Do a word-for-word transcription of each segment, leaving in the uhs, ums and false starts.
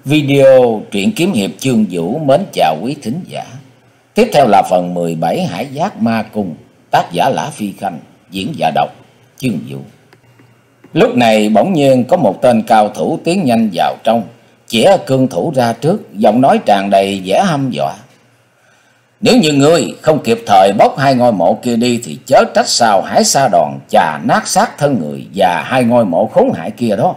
Video truyện kiếm hiệp Chương Vũ mến chào quý thính giả. Tiếp theo là phần mười bảy Hải Giác Ma Cung, tác giả Lã Phi Khanh, diễn giả đọc Chương Vũ. Lúc này bỗng nhiên có một tên cao thủ tiến nhanh vào trong, chĩa cương thủ ra trước, giọng nói tràn đầy vẻ hăm dọa. Nếu như ngươi không kịp thời bóc hai ngôi mộ kia đi thì chớ trách sao Hải Sa Đòn chà nát xác thân người và hai ngôi mộ khốn hại kia đó.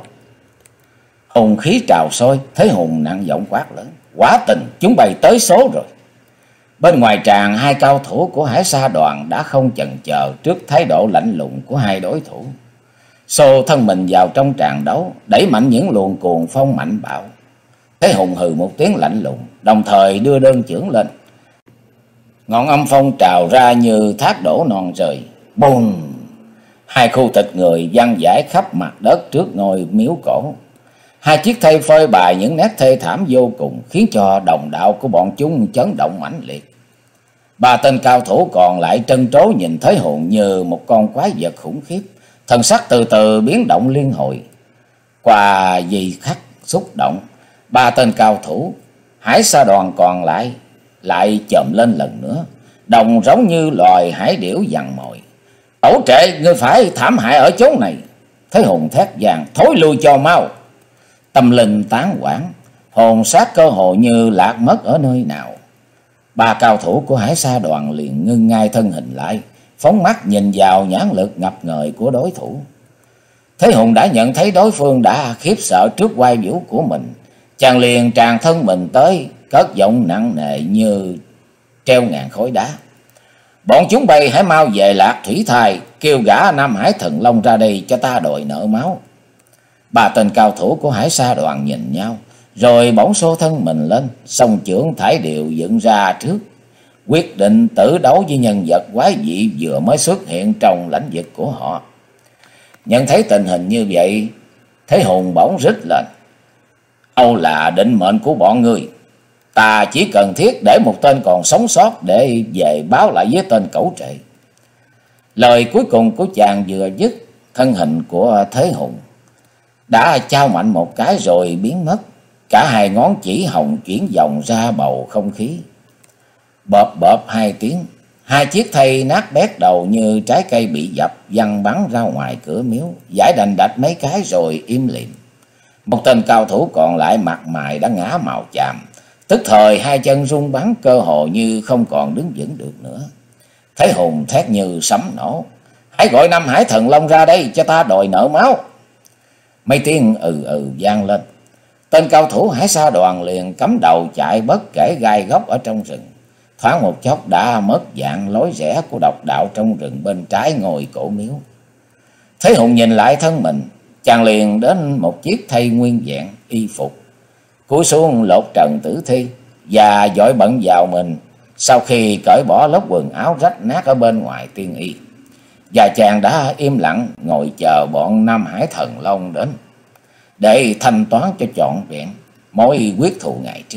Hùng khí trào sôi, Thế Hùng nặng giọng quát lớn. Quả tình chúng bay tới số rồi. Bên ngoài tràng, hai cao thủ của Hải Sa Đoàn đã không chần chờ trước thái độ lạnh lùng của hai đối thủ. Xô thân mình vào trong tràng đấu, đẩy mạnh những luồng cuồng phong mạnh bạo. Thế Hùng hừ một tiếng lạnh lùng, đồng thời đưa đơn chưởng lên. Ngọn âm phong trào ra như thác đổ non rời. Bùng! Hai khu thịt người văng vãi khắp mặt đất trước ngôi miếu cổ. Hai chiếc thây phơi bày những nét thê thảm vô cùng, khiến cho đồng đạo của bọn chúng chấn động mãnh liệt. Ba tên cao thủ còn lại trân trố nhìn Thế Hùng như một con quái vật khủng khiếp, thần sắc từ từ biến động liên hồi. Qua giây khắc xúc động, ba tên cao thủ Hải Sa Đoàn còn lại lại chồm lên lần nữa, đồng giống như loài hải điểu dằn mồi. Tổ trệ, ngươi phải thảm hại ở chốn này. Thế Hùng thét vàng, thối lui cho mau. Tâm linh tán quảng, hồn xác cơ hồ như lạc mất ở nơi nào. Ba cao thủ của Hải Sa Đoàn liền ngưng ngay thân hình lại, phóng mắt nhìn vào nhãn lực ngập ngời của đối thủ. Thế Hùng đã nhận thấy đối phương đã khiếp sợ trước oai vũ của mình, chàng liền tràn thân mình tới, cất giọng nặng nề như treo ngàn khối đá. Bọn chúng bay hãy mau về Lạc Thủy Thai, kêu gã Nam Hải Thần Long ra đây cho ta đòi nợ máu. Ba tên cao thủ của Hải Sa Đoàn nhìn nhau, rồi bỗng xô thân mình lên, song chưởng thải điệu dựng ra trước, quyết định tử đấu với nhân vật quái dị vừa mới xuất hiện trong lãnh vực của họ. Nhận thấy tình hình như vậy, Thế Hùng bỗng rít lên. Âu là định mệnh của bọn ngươi, ta chỉ cần thiết để một tên còn sống sót để về báo lại với tên cẩu trệ. Lời cuối cùng của chàng vừa dứt, thân hình của Thế Hùng đã chao mạnh một cái rồi biến mất. Cả hai ngón chỉ hồng chuyển vòng ra bầu không khí. Bợp bợp hai tiếng, hai chiếc thây nát bét đầu như trái cây bị dập, văng bắn ra ngoài cửa miếu, giải đành đạch mấy cái rồi im lìm. Một tên cao thủ còn lại mặt mày đã ngã màu chàm, tức thời hai chân rung bắn, cơ hồ như không còn đứng vững được nữa. Thế Hùng thét như sấm nổ. Hãy gọi Nam Hải Thần Long ra đây cho ta đòi nợ máu. Mấy tiếng ừ ừ vang lên. Tên cao thủ Hải Sa Đoàn liền cắm đầu chạy bất kể gai góc ở trong rừng. Thoáng một chốc đã mất dạng lối rẽ của độc đạo trong rừng bên trái ngôi cổ miếu. Thế Hùng nhìn lại thân mình, chàng liền đến một chiếc thây nguyên vẹn y phục, cúi xuống lột trần tử thi và dội bận vào mình. Sau khi cởi bỏ lớp quần áo rách nát ở bên ngoài tiên y, và chàng đã im lặng ngồi chờ bọn Nam Hải Thần Long đến để thanh toán cho trọn vẹn mối quyết thù ngày trước.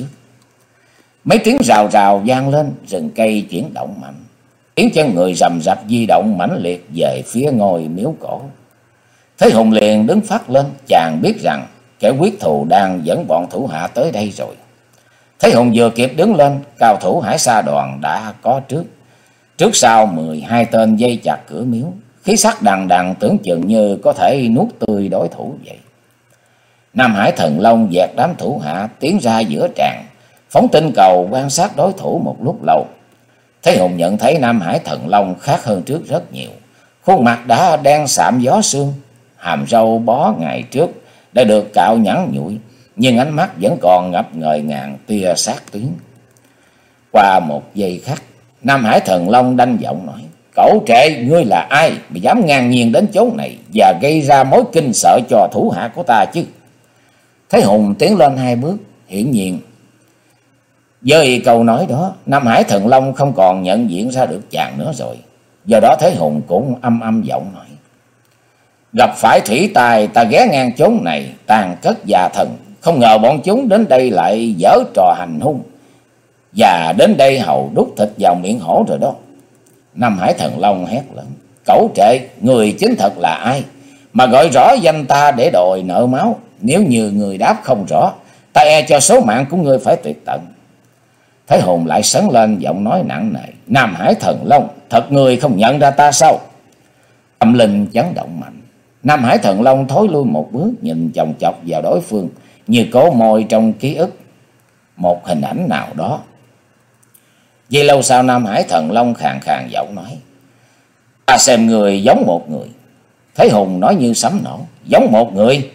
Mấy tiếng rào rào vang lên, rừng cây chuyển động mạnh, tiếng chân người rầm rập di động mãnh liệt về phía ngôi miếu cổ. Thế Hùng liền đứng phắt lên, chàng biết rằng kẻ quyết thù đang dẫn bọn thủ hạ tới đây rồi. Thế Hùng vừa kịp đứng lên, cao thủ Hải Sa Đoàn đã có trước. Trước sau mười hai tên dây chặt cửa miếu, khí sắc đằng đằng tưởng chừng như có thể nuốt tươi đối thủ vậy. Nam Hải Thần Long dẹt đám thủ hạ tiến ra giữa tràng, phóng tinh cầu quan sát đối thủ một lúc lâu. Thế Hùng nhận thấy Nam Hải Thần Long khác hơn trước rất nhiều. Khuôn mặt đã đen sạm gió sương, hàm râu bó ngày trước đã được cạo nhẵn nhụi, nhưng ánh mắt vẫn còn ngập ngời ngàn tia sát tuyến. Qua một giây khắc, Nam Hải Thần Long đanh giọng nói: Cẩu trệ, ngươi là ai mà dám ngang nhiên đến chốn này và gây ra mối kinh sợ cho thủ hạ của ta chứ? Thế Hùng tiến lên hai bước, hiển nhiên với câu nói đó, Nam Hải Thần Long không còn nhận diện ra được chàng nữa rồi. Do đó Thế Hùng cũng âm âm giọng nói: Gặp phải thủy tài, ta ghé ngang chốn này tàn cất già thần, không ngờ bọn chúng đến đây lại giở trò hành hung, và đến đây hầu đút thịt vào miệng hổ rồi đó. Nam Hải Thần Long hét lớn: Cẩu trệ, người chính thật là ai mà gọi rõ danh ta để đòi nợ máu? Nếu như người đáp không rõ, Ta e cho số mạng của ngươi phải tuyệt tận. Thế Hùng lại sấn lên, giọng nói nặng nề: Nam Hải Thần Long, thật ngươi không nhận ra ta sao? Tâm linh chấn động mạnh. Nam Hải Thần Long thối lui một bước, nhìn chòng chọc vào đối phương, như cố môi trong ký ức một hình ảnh nào đó. Vì lâu sau, Nam Hải Thần Long khàn khàn giọng nói: Ta xem người giống một người. Thế Hùng nói như sấm nổ: Giống một người?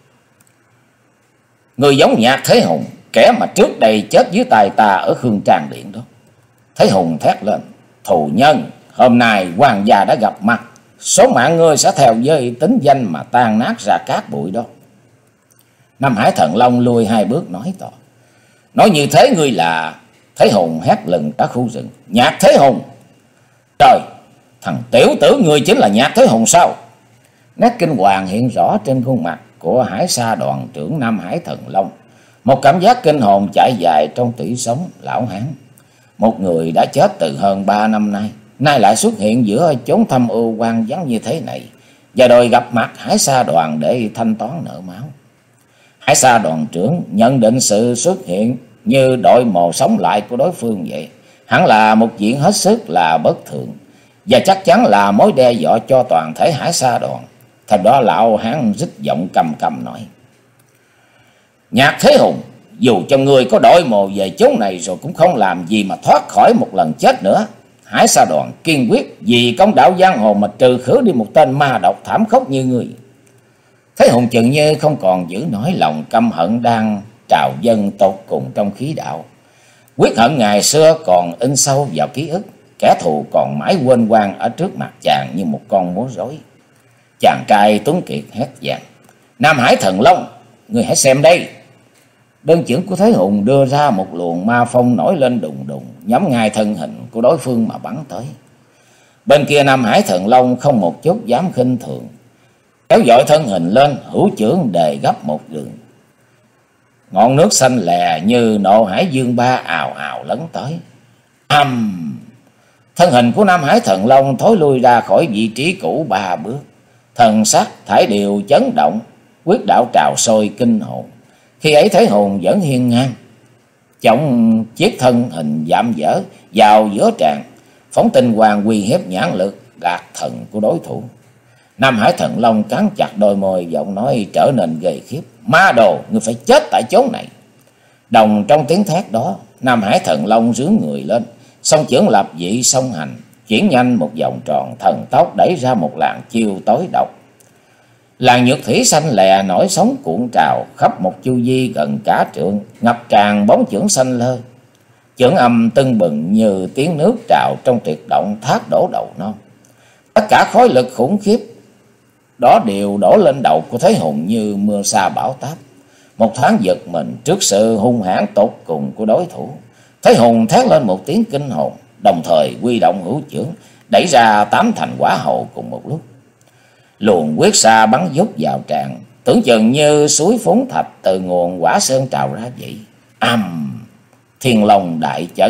Người giống Nhạc Thế Hùng, kẻ mà trước đây chết dưới tay ta ở Khương Trang Điện đó. Thế Hùng thét lên: Thù nhân, hôm nay hoàng gia đã gặp mặt, số mạng ngươi sẽ theo với tính danh mà tan nát ra cát bụi đó. Nam Hải Thần Long lùi hai bước nói to: Nói như thế ngươi là... Thế Hùng hét lừng cả khu rừng: Nhạc Thế Hùng! Trời, thằng tiểu tử ngươi chính là Nhạc Thế Hùng sao? Nét kinh hoàng hiện rõ trên khuôn mặt của Hải Sa đoàn trưởng Nam Hải Thần Long. Một cảm giác kinh hồn chạy dài trong tủy sống lão hán. Một người đã chết từ hơn ba năm nay, nay lại xuất hiện giữa chốn thâm ưu hoang vắng như thế này, và đòi gặp mặt Hải Sa đoàn để thanh toán nợ máu. Hải Sa đoàn trưởng nhận định sự xuất hiện như đội mồ sống lại của đối phương vậy, hẳn là một chuyện hết sức là bất thường, và chắc chắn là mối đe dọa cho toàn thể Hải Sa đoàn. Theo đó lão hán rít giọng căm căm nói: Nhạc Thế Hùng, dù cho người có đội mồ về chốn này rồi cũng không làm gì mà thoát khỏi một lần chết nữa. Hải Sa đoàn kiên quyết vì công đạo giang hồ mà trừ khử đi một tên ma độc thảm khốc như người. Thế Hùng chừng như không còn giữ nổi lòng căm hận đang trào dâng tột cùng trong khí đạo. Quyết hận ngày xưa còn in sâu vào ký ức, kẻ thù còn mãi quên quang ở trước mặt chàng như một con múa rối. Chàng trai tuấn kiệt hét vang: Nam Hải Thần Long, người hãy xem đây! Đơn chưởng của Thế Hùng đưa ra một luồng ma phong nổi lên đùng đùng, nhắm ngay thân hình của đối phương mà bắn tới. Bên kia Nam Hải Thần Long không một chút dám khinh thường, kéo dội thân hình lên, hữu chưởng đề gấp một đường. Ngọn nước xanh lè như nộ hải dương ba ào ào lấn tới. Âm! Um, thân hình của Nam Hải Thần Long thối lui ra khỏi vị trí cũ ba bước, thần sắc thải điều chấn động, quyết đạo trào sôi kinh hồn. Khi ấy Thế Hùng vẫn hiên ngang, chống chiếc thân hình dạm dở vào giữa tràng, phóng tinh hoàng uy hiếp nhãn lực gạt thần của đối thủ. Nam Hải Thần Long cắn chặt đôi môi, giọng nói trở nên ghê khiếp: Ma đồ, ngươi phải chết tại chốn này! Đồng trong tiếng thét đó, Nam Hải Thần Long rướn người lên, song chưởng lập dị song hành, chuyển nhanh một vòng tròn, thần tốc đẩy ra một làn chiêu tối độc. Làn nhược thủy xanh lè nổi sóng cuộn trào khắp một chu vi gần cả trượng, ngập tràn bóng chưởng xanh lơ. Chưởng âm tưng bừng như tiếng nước trào trong tuyệt động thác đổ đầu non. Tất cả khối lực khủng khiếp đó đều đổ lên đầu của Thế Hùng như mưa sa bão táp. Một thoáng giật mình trước sự hung hãn tột cùng của đối thủ, Thế Hùng thét lên một tiếng kinh hồn, đồng thời huy động hữu chưởng đẩy ra tám thành quả hậu cùng một lúc. Luồng quyết xa bắn dút vào tràn, tưởng chừng như suối phun thạch từ nguồn quả sơn trào ra vậy. Âm! Thiên Long đại chấn.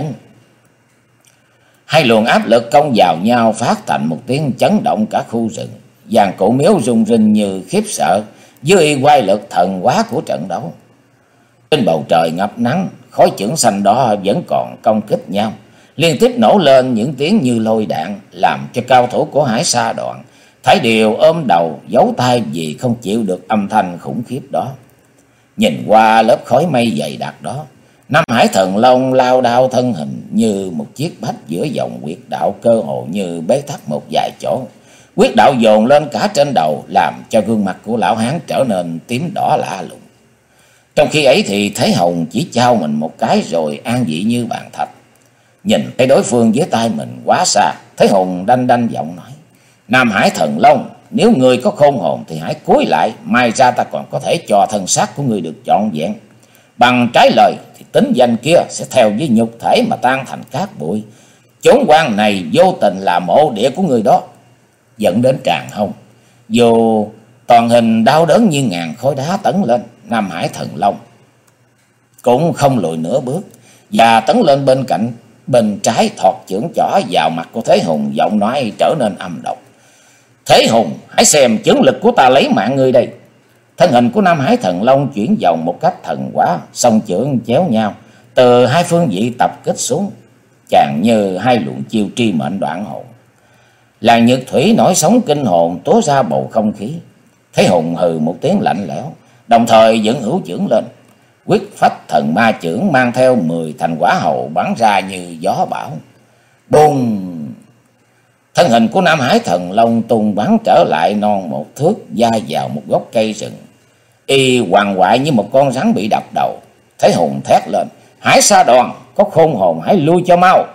Hai luồng áp lực công vào nhau phát thành một tiếng chấn động cả khu rừng. Giàn cổ miếu rung rinh như khiếp sợ dưới quay lực thần hóa của trận đấu. Trên bầu trời ngập nắng, khói chưởng xanh đó vẫn còn công kích nhau, liên tiếp nổ lên những tiếng như lôi đạn, làm cho cao thủ của Hải Sa đoàn Thái Điều ôm đầu giấu tay vì không chịu được âm thanh khủng khiếp đó. Nhìn qua lớp khói mây dày đặc đó, Nam Hải Thần Long lao đao thân hình như một chiếc bách giữa dòng huyệt đạo, cơ hồ như bế tắc một vài chỗ. Huyết đạo dồn lên cả trên đầu, làm cho gương mặt của lão hán trở nên tím đỏ lạ lùng. Trong khi ấy thì Thế Hùng chỉ trao mình một cái rồi an vị như bàn thạch. Nhìn thấy đối phương dưới tay mình quá xa, Thế Hùng đanh đanh giọng nói: Nam Hải Thần Long, nếu người có khôn hồn thì hãy cúi lại, mai ra ta còn có thể cho thân xác của người được trọn vẹn. Bằng trái lời thì tính danh kia sẽ theo với nhục thể mà tan thành cát bụi. Chốn quan này vô tình là mộ địa của người đó. Dẫn đến tràng hông, dù toàn hình đau đớn như ngàn khối đá tấn lên, Nam Hải Thần Long cũng không lùi nửa bước, và tấn lên bên cạnh bên trái, thọt chưởng chỏ vào mặt của Thế Hùng, giọng nói trở nên âm độc: Thế Hùng, hãy xem chưởng lực của ta lấy mạng ngươi đây! Thân hình của Nam Hải Thần Long chuyển vòng một cách thần quá, song chưởng chéo nhau, từ hai phương vị tập kích xuống, chàng như hai luồng chiêu tri mệnh đoạn hồn. Làn nhược thủy nổi sóng kinh hồn tố ra bầu không khí. Thế Hùng hừ một tiếng lạnh lẽo, đồng thời dẫn hữu chưởng lên, quyết phách thần ma chưởng mang theo mười thành quả hầu bắn ra như gió bão. Bùng! Thân hình của Nam Hải Thần Long tung bắn trở lại non một thước, va vào một gốc cây rừng. Y hoàng hoại như một con rắn bị đập đầu. Thế Hùng thét lên: Hải Sa Đoàn, có khôn hồn hãy lui cho mau!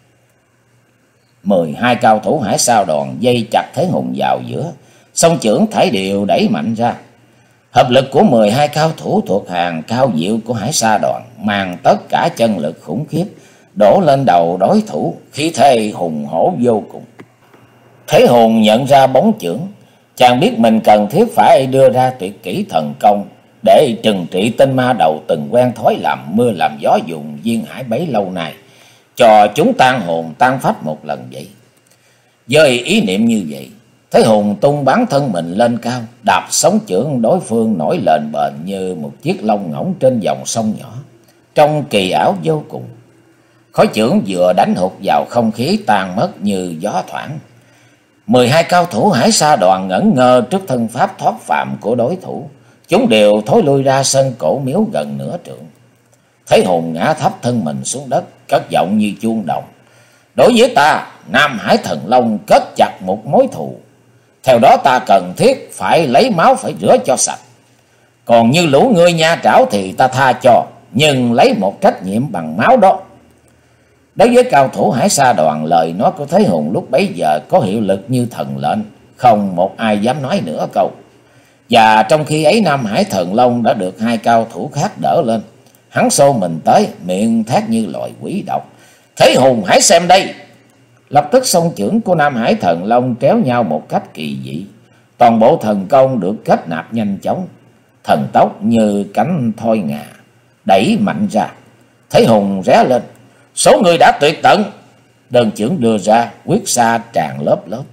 Mười hai cao thủ Hải Sa Đoàn dây chặt Thế Hùng vào giữa, song chưởng thải điệu đẩy mạnh ra. Hợp lực của mười hai cao thủ thuộc hàng cao diệu của Hải Sa Đoàn mang tất cả chân lực khủng khiếp đổ lên đầu đối thủ, khí thế hùng hổ vô cùng. Thế Hùng nhận ra bóng chưởng, chàng biết mình cần thiết phải đưa ra tuyệt kỹ thần công để trừng trị tên ma đầu từng quen thói làm mưa làm gió dùng duyên hải bấy lâu nay, cho chúng tan hồn tan phách một lần vậy. Với ý niệm như vậy, Thế Hùng tung bắn thân mình lên cao, đạp sóng chưởng đối phương nổi lên bền như một chiếc lông ngỗng trên dòng sông nhỏ, trông kỳ ảo vô cùng. Khói chưởng vừa đánh hụt vào không khí tan mất như gió thoảng. Mười hai cao thủ Hải Sa Đoàn ngẩn ngơ trước thân pháp thoát phạm của đối thủ, chúng đều thối lui ra sân cổ miếu gần nửa trượng. Thế Hùng ngã thấp thân mình xuống đất, cất giọng như chuông đồng: Đối với ta, Nam Hải Thần Long kết chặt một mối thù, theo đó ta cần thiết phải lấy máu phải rửa cho sạch. Còn như lũ ngươi nha trảo thì ta tha cho, nhưng lấy một trách nhiệm bằng máu đó. Đối với cao thủ Hải Sa Đoàn, lời nói của Thế Hùng lúc bấy giờ có hiệu lực như thần lệnh, không một ai dám nói nữa câu. Và trong khi ấy Nam Hải Thần Long đã được hai cao thủ khác đỡ lên. Hắn xô mình tới, miệng thét như loài quỷ độc: Thế Hùng hãy xem đây! Lập tức song chưởng của Nam Hải Thần Long tréo nhau một cách kỳ dị. Toàn bộ thần công được kết nạp nhanh chóng, thần tốc như cánh thoi ngà, đẩy mạnh ra. Thế Hùng ré lên: Số người đã tuyệt tận! Đơn chưởng đưa ra, quyết sa tràn lớp lớp.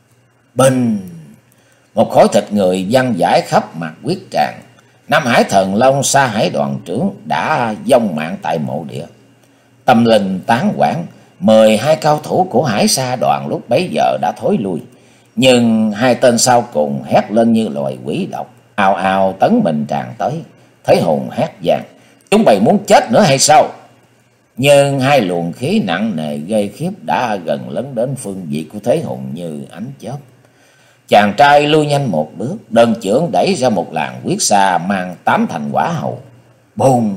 Bình! Một khối thịt người văng vãi khắp mặt quyết tràng. Nam Hải Thần Long Sa Hải Đoàn trưởng đã vong mạng tại mộ địa. Tâm linh tán quảng, mười hai cao thủ của Hải Sa Đoàn lúc bấy giờ đã thối lui. Nhưng hai tên sau cùng hét lên như loài quỷ độc, ào ào tấn mình tràn tới. Thế Hùng hét vang: Chúng bày muốn chết nữa hay sao? Nhưng hai luồng khí nặng nề gây khiếp đã gần lấn đến phương vị của Thế Hùng như ánh chớp. Chàng trai lui nhanh một bước, đơn chưởng đẩy ra một làn quyết xa mang tám thành quả hầu. Bùng!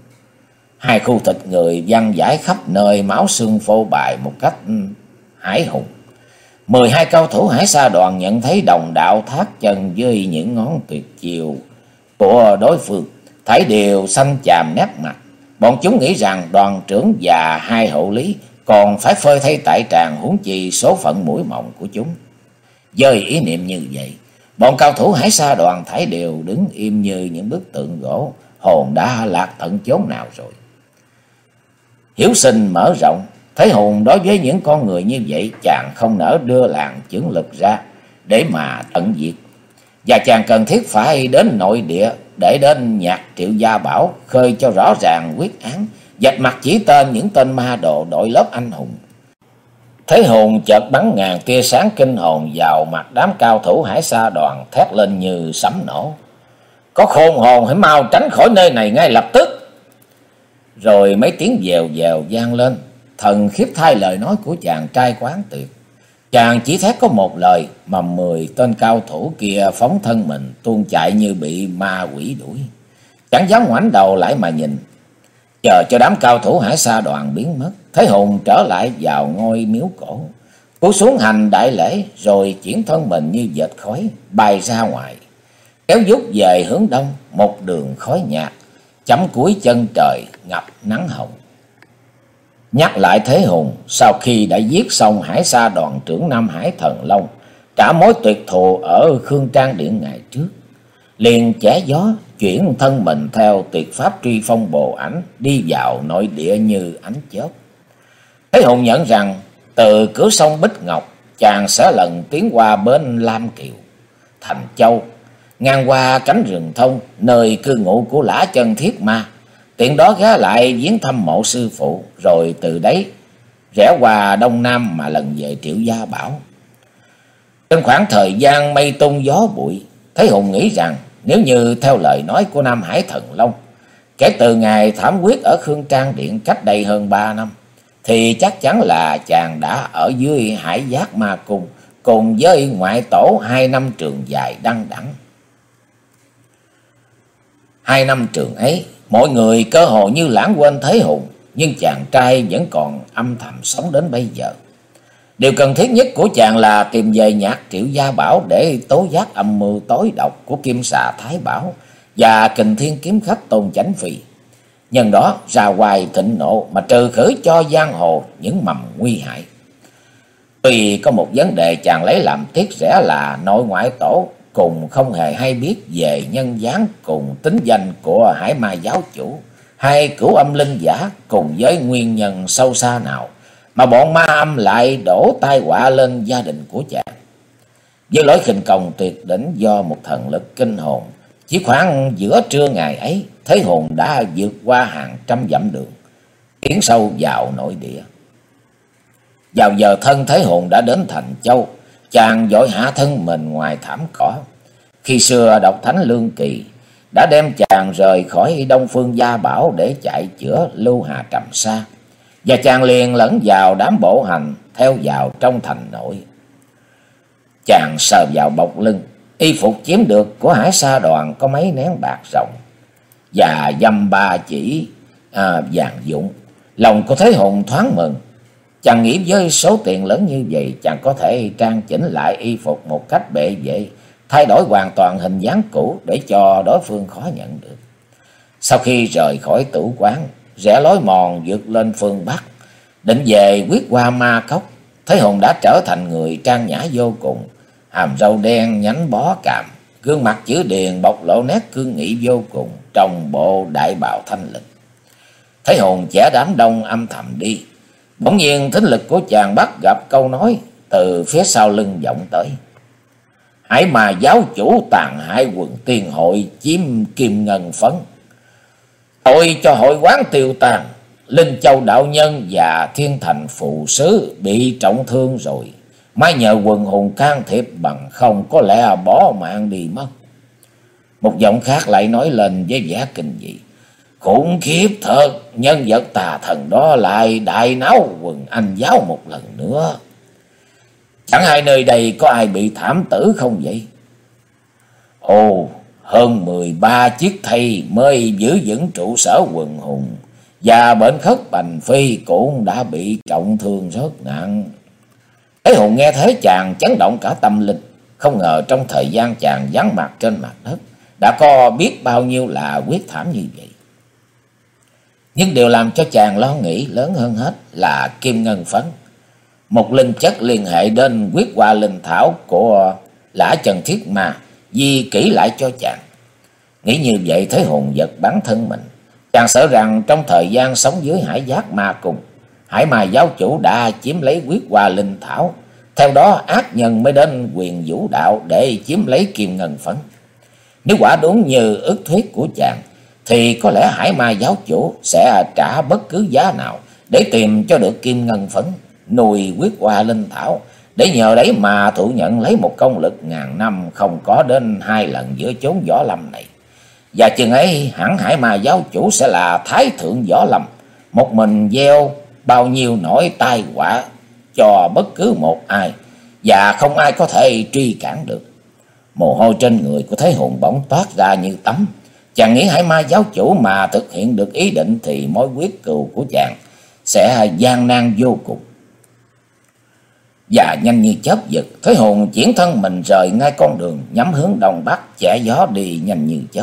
Hai khu thịt người văng vãi khắp nơi, máu xương phô bày một cách hải hùng. Mười hai cao thủ Hải Sa Đoàn nhận thấy đồng đạo thác chân với những ngón tuyệt chiêu của đối phương, thảy đều xanh chàm nét mặt. Bọn chúng nghĩ rằng đoàn trưởng và hai hậu lý còn phải phơi thay tại tràng, huống chi số phận mũi mộng của chúng. Với ý niệm như vậy, bọn cao thủ Hải Sa Đoàn thảy đều đứng im như những bức tượng gỗ, hồn đã lạc tận chốn nào rồi. Hiếu sinh mở rộng, Thế Hùng đối với những con người như vậy, chàng không nỡ đưa làn chưởng lực ra để mà tận diệt. Và chàng cần thiết phải đến nội địa để đến nhạc Triệu Gia Bảo, khơi cho rõ ràng quyết án, vạch mặt chỉ tên những tên ma đồ đội lớp anh hùng. Thế Hùng chợt bắn ngàn tia sáng kinh hồn vào mặt đám cao thủ Hải Sa Đoàn, thét lên như sấm nổ: Có khôn hồn hãy mau tránh khỏi nơi này ngay lập tức! Rồi mấy tiếng dèo dèo vang lên, thần khiếp thay lời nói của chàng trai quán tuyệt. Chàng chỉ thét có một lời mà mười tên cao thủ kia phóng thân mình tuôn chạy như bị ma quỷ đuổi, chẳng dám ngoảnh đầu lại mà nhìn. Chờ cho đám cao thủ Hải Sa Đoàn biến mất, Thế Hùng trở lại vào ngôi miếu cổ, cúi xuống hành đại lễ, rồi chuyển thân mình như vệt khói bay ra ngoài, kéo vút về hướng đông, một đường khói nhạt chấm cuối chân trời ngập nắng hồng. Nhắc lại Thế Hùng, sau khi đã giết xong Hải Sa Đoàn trưởng Nam Hải Thần Long, trả mối tuyệt thù ở Khương Trang Điện ngày trước, liền chẻ gió chuyển thân mình theo tuyệt pháp truy phong bồ ảnh đi vào nội địa như ánh chớp. Thế Hùng nhận rằng từ cửa sông Bích Ngọc, chàng sẽ lần tiến qua bên Lam Kiều, Thành Châu, ngang qua cánh rừng thông nơi cư ngụ của Lã Chân Thiết Ma, tiện đó ghé lại viếng thăm mộ sư phụ, rồi từ đấy rẽ qua đông nam mà lần về Triệu Gia Bảo. Trong khoảng thời gian mây tung gió bụi, Thế Hùng nghĩ rằng nếu như theo lời nói của Nam Hải Thần Long, kể từ ngày thảm quyết ở Khương Trang Điện cách đây hơn ba năm, thì chắc chắn là chàng đã ở dưới Hải Giác Ma Cung cùng với ngoại tổ hai năm trường dài đăng đẳng. Hai năm trường ấy, mọi người cơ hồ như lãng quên Thế Hùng, nhưng chàng trai vẫn còn âm thầm sống đến bây giờ. Điều cần thiết nhất của chàng là tìm về nhạc Triệu Gia Bảo để tố giác âm mưu tối độc của Kim Xà Thái Bảo và Kình Thiên Kiếm Khách Tôn Chánh Phi. Nhân đó ra hoài thịnh nộ mà trừ khử cho giang hồ những mầm nguy hại. Tuy có một vấn đề chàng lấy làm tiếc rẻ là nội ngoại tổ cùng không hề hay biết về nhân dáng cùng tính danh của Hải Ma giáo chủ hay Cửu Âm Linh giả cùng với nguyên nhân sâu xa nào mà bọn ma âm lại đổ tai họa lên gia đình của chàng. Với lối khinh công tuyệt đỉnh do một thần lực kinh hồn, chỉ khoảng giữa trưa ngày ấy, Thế Hùng đã vượt qua hàng trăm dặm đường, tiến sâu vào nội địa. Vào giờ thân Thế Hùng đã đến Thành Châu, chàng vội hạ thân mình ngoài thảm cỏ. Khi xưa độc thánh Lương Kỳ đã đem chàng rời khỏi Đông Phương Gia Bảo để chạy chữa Lưu Hà Trầm Sa, và chàng liền lẫn vào đám bộ hành theo vào trong thành nội. Chàng sờ vào bọc lưng, y phục chiếm được của Hải Sa Đoàn có mấy nén bạc ròng và dăm ba chỉ à, vàng dụng. Lòng của Thế Hùng thoáng mừng. Chàng nghĩ với số tiền lớn như vậy, chàng có thể trang chỉnh lại y phục một cách bệ vệ, thay đổi hoàn toàn hình dáng cũ để cho đối phương khó nhận được. Sau khi rời khỏi tử quán, rẽ lối mòn vượt lên phương Bắc, định về Quyết Hoa Ma Cốc, Thế Hùng đã trở thành người trang nhã vô cùng, hàm râu đen nhánh bó cằm, gương mặt chữ điền bộc lộ nét cương nghị vô cùng trong bộ đại bào thanh lịch. Thế Hùng chẻ đám đông âm thầm đi, bỗng nhiên thính lực của chàng bắt gặp câu nói từ phía sau lưng vọng tới: Hải Ma giáo chủ tàn hại quần tiên hội, chiếm kim ngân phấn, tội cho hội quán tiêu tàn. Linh Châu đạo nhân và Thiên Thành phụ sứ bị trọng thương rồi, mai nhờ quần hùng can thiệp, bằng không có lẽ bỏ mạng đi mất. Một giọng khác lại nói lên với vẻ kinh dị: Khủng khiếp thật, nhân vật tà thần đó lại đại náo quần Anh giáo một lần nữa. Chẳng hay nơi đây có ai bị thảm tử không vậy? Ồ, hơn mười ba chiếc thây mới giữ vững trụ sở quần hùng, và bệnh khất Bành Phi cũng đã bị trọng thương rất nặng. Thế Hùng nghe thế chàng chấn động cả tâm linh. Không ngờ trong thời gian chàng vắng mặt trên mặt đất đã có biết bao nhiêu là quyết thảm như vậy. Nhưng điều làm cho chàng lo nghĩ lớn hơn hết là kim ngân phấn, một linh chất liên hệ đến Quyết Hoa Linh Thảo của Lã Chân Thiết Ma, di kỹ lại cho chàng. Nghĩ như vậy, Thế Hùng giật bắn thân mình. Chàng sợ rằng trong thời gian sống dưới Hải Giác Ma Cung, Hải Ma giáo chủ đã chiếm lấy Quyết Hoa Linh Thảo, theo đó ác nhân mới đến Quyền Vũ Đạo để chiếm lấy kim ngân phấn. Nếu quả đúng như ước thuyết của chàng, thì có lẽ Hải Ma giáo chủ sẽ trả bất cứ giá nào để tìm cho được kim ngân phấn, nuôi Quyết Hoa Linh Thảo, để nhờ đấy mà thụ nhận lấy một công lực ngàn năm không có đến hai lần giữa chốn võ lâm này. Và chừng ấy hẳn Hải Ma giáo chủ sẽ là thái thượng võ lâm, một mình gieo bao nhiêu nỗi tai họa cho bất cứ một ai, và không ai có thể truy cản được. Mồ hôi trên người của Thế Hùng bỗng toát ra như tắm. Chàng nghĩ Hải Ma giáo chủ mà thực hiện được ý định thì mối quyết cừu của chàng sẽ gian nan vô cùng. Và nhanh như chớp giật, Thế Hùng chuyển thân mình rời ngay con đường nhắm hướng đông bắc, chẻ gió đi nhanh như chớp.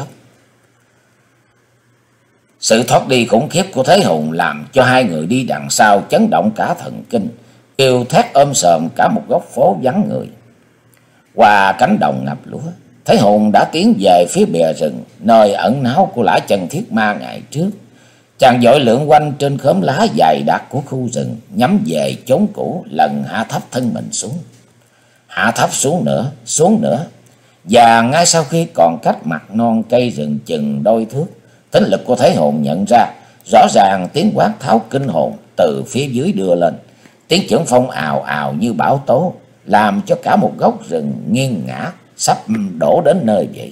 Sự thoát đi khủng khiếp của Thế Hùng làm cho hai người đi đằng sau chấn động cả thần kinh, kêu thét ôm sòm cả một góc phố vắng người. Qua cánh đồng ngập lúa, Thế Hùng đã tiến về phía bìa rừng, nơi ẩn náu của Lã Chân Thiết Ma ngày trước. Chàng vội lượn quanh trên khóm lá dày đặc của khu rừng, nhắm về chốn cũ, lần hạ thấp thân mình xuống. Hạ thấp xuống nữa, xuống nữa, Và ngay sau khi còn cách mặt non cây rừng chừng đôi thước, thính lực của Thế Hồn nhận ra rõ ràng tiếng quát tháo kinh hồn từ phía dưới đưa lên. Tiếng chưởng phong ào ào như bão tố, làm cho cả một gốc rừng nghiêng ngã, sắp đổ đến nơi vậy.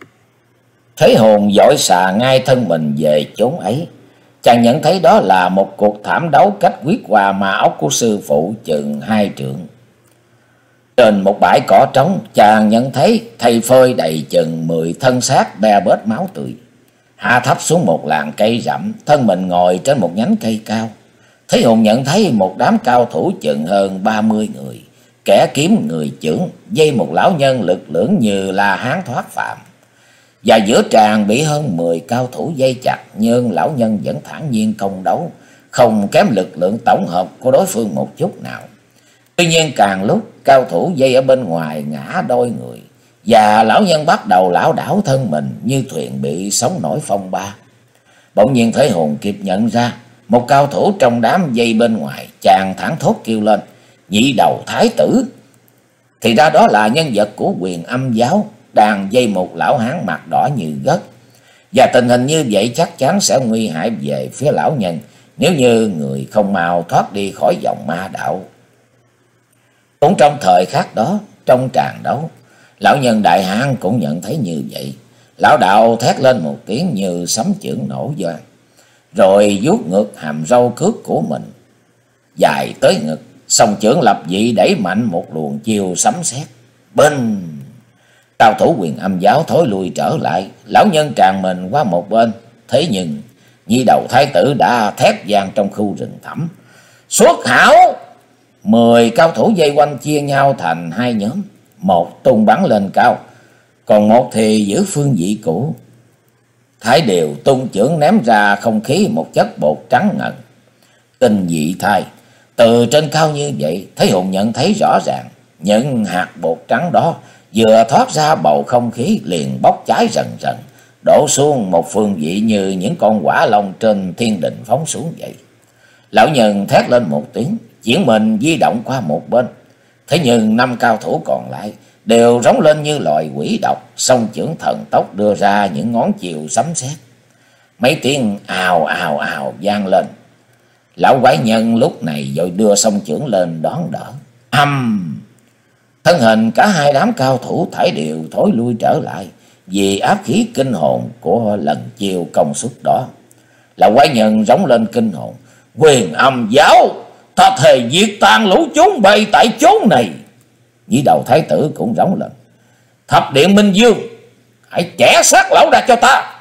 Thế Hồn vội xà ngay thân mình về chốn ấy. Chàng nhận thấy đó là một cuộc thảm đấu cách quyết qua ma ốc của sư phụ chừng hai trượng. Trên một bãi cỏ trống, chàng nhận thấy thầy phơi đầy chừng mười thân xác be bết máu tươi. Hạ thấp xuống một làn cây rậm, thân mình ngồi trên một nhánh cây cao. Thế Hồn nhận thấy một đám cao thủ chừng hơn ba mươi người, kẻ kiếm người chưởng, dây một lão nhân lực lưỡng như La Hán thoát phạm. Và giữa tràng bị hơn mười cao thủ dây chặt, nhưng lão nhân vẫn thản nhiên công đấu, không kém lực lượng tổng hợp của đối phương một chút nào. Tuy nhiên càng lúc cao thủ dây ở bên ngoài ngã đôi người, và lão nhân bắt đầu lảo đảo thân mình như thuyền bị sóng nổi phong ba. Bỗng nhiên Thế Hồn kịp nhận ra một cao thủ trong đám dây bên ngoài, chàng thẳng thốt kêu lên: Nhị Đầu Thái Tử! Thì ra đó là nhân vật của Huyền Âm giáo đang dây một lão hán mặt đỏ như gất. Và tình hình như vậy chắc chắn sẽ nguy hại về phía lão nhân, nếu như người không mau thoát đi khỏi vòng ma đạo. Cũng trong thời khắc đó, trong tràng đấu, lão nhân đại hán cũng nhận thấy như vậy. Lão đạo thét lên một tiếng như sấm chưởng nổ vang, rồi vuốt ngược hàm râu cước của mình dài tới ngực, song chưởng lập dị đẩy mạnh một luồng chiêu sấm sét. Bên cao thủ Huyền Âm giáo thối lui trở lại, lão nhân tràn mình qua một bên. Thế nhưng Nhị Đầu Thái Tử đã thét vang trong khu rừng thẳm: Xuất hảo! Mười cao thủ dây quanh chia nhau thành hai nhóm, một tung bắn lên cao, còn một thì giữ phương vị cũ. Thái đều tung chưởng ném ra không khí một chất bột trắng ngần. Kinh dị thay, từ trên cao như vậy, Thế Hồn nhận thấy rõ ràng những hạt bột trắng đó vừa thoát ra bầu không khí liền bốc cháy rần rần, đổ xuống một phương vị như những con hỏa long trên thiên đình phóng xuống vậy. Lão nhân thét lên một tiếng, chuyển mình di động qua một bên. Thế nhưng năm cao thủ còn lại đều rống lên như loài quỷ độc, song chưởng thần tốc đưa ra những ngón chiều sấm sét. Mấy tiếng ào ào ào vang lên. Lão quái nhân lúc này vội đưa song chưởng lên đón đỡ. Âm! Thân hình cả hai đám cao thủ thảy đều thối lui trở lại vì áp khí kinh hồn của lần chiêu công suất đó. Lão quái nhân rống lên kinh hồn: Huyền Âm giáo, ta thề diệt tan lũ chúng bay tại chốn này! Nhị Đầu Thái Tử cũng rống lên: Thập Điện Minh Dương, hãy chẻ xác lão ra cho ta!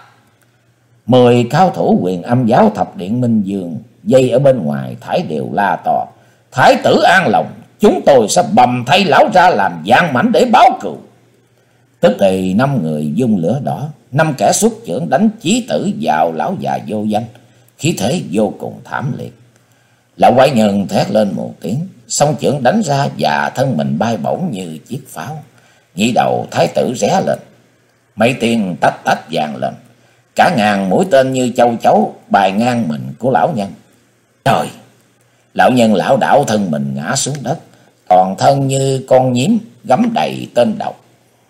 Mười cao thủ Huyền Âm giáo Thập Điện Minh Dương dây ở bên ngoài thải đều la to: Thái tử an lòng, chúng tôi sẽ bầm thay lão ra làm vạn mảnh để báo cừu. Tức thì năm người dung lửa đỏ, năm kẻ xuất chưởng đánh chí tử vào lão già vô danh, khí thế vô cùng thảm liệt. Lão quái nhân thét lên một tiếng, song chưởng đánh ra và thân mình bay bổng như chiếc pháo. Nhị Đầu Thái Tử ré lên, mấy tiếng tách tách vang lên, cả ngàn mũi tên như châu chấu bài ngang mình của lão nhân. Trời! Lão nhân lão đảo thân mình ngã xuống đất, toàn thân như con nhím gắm đầy tên độc.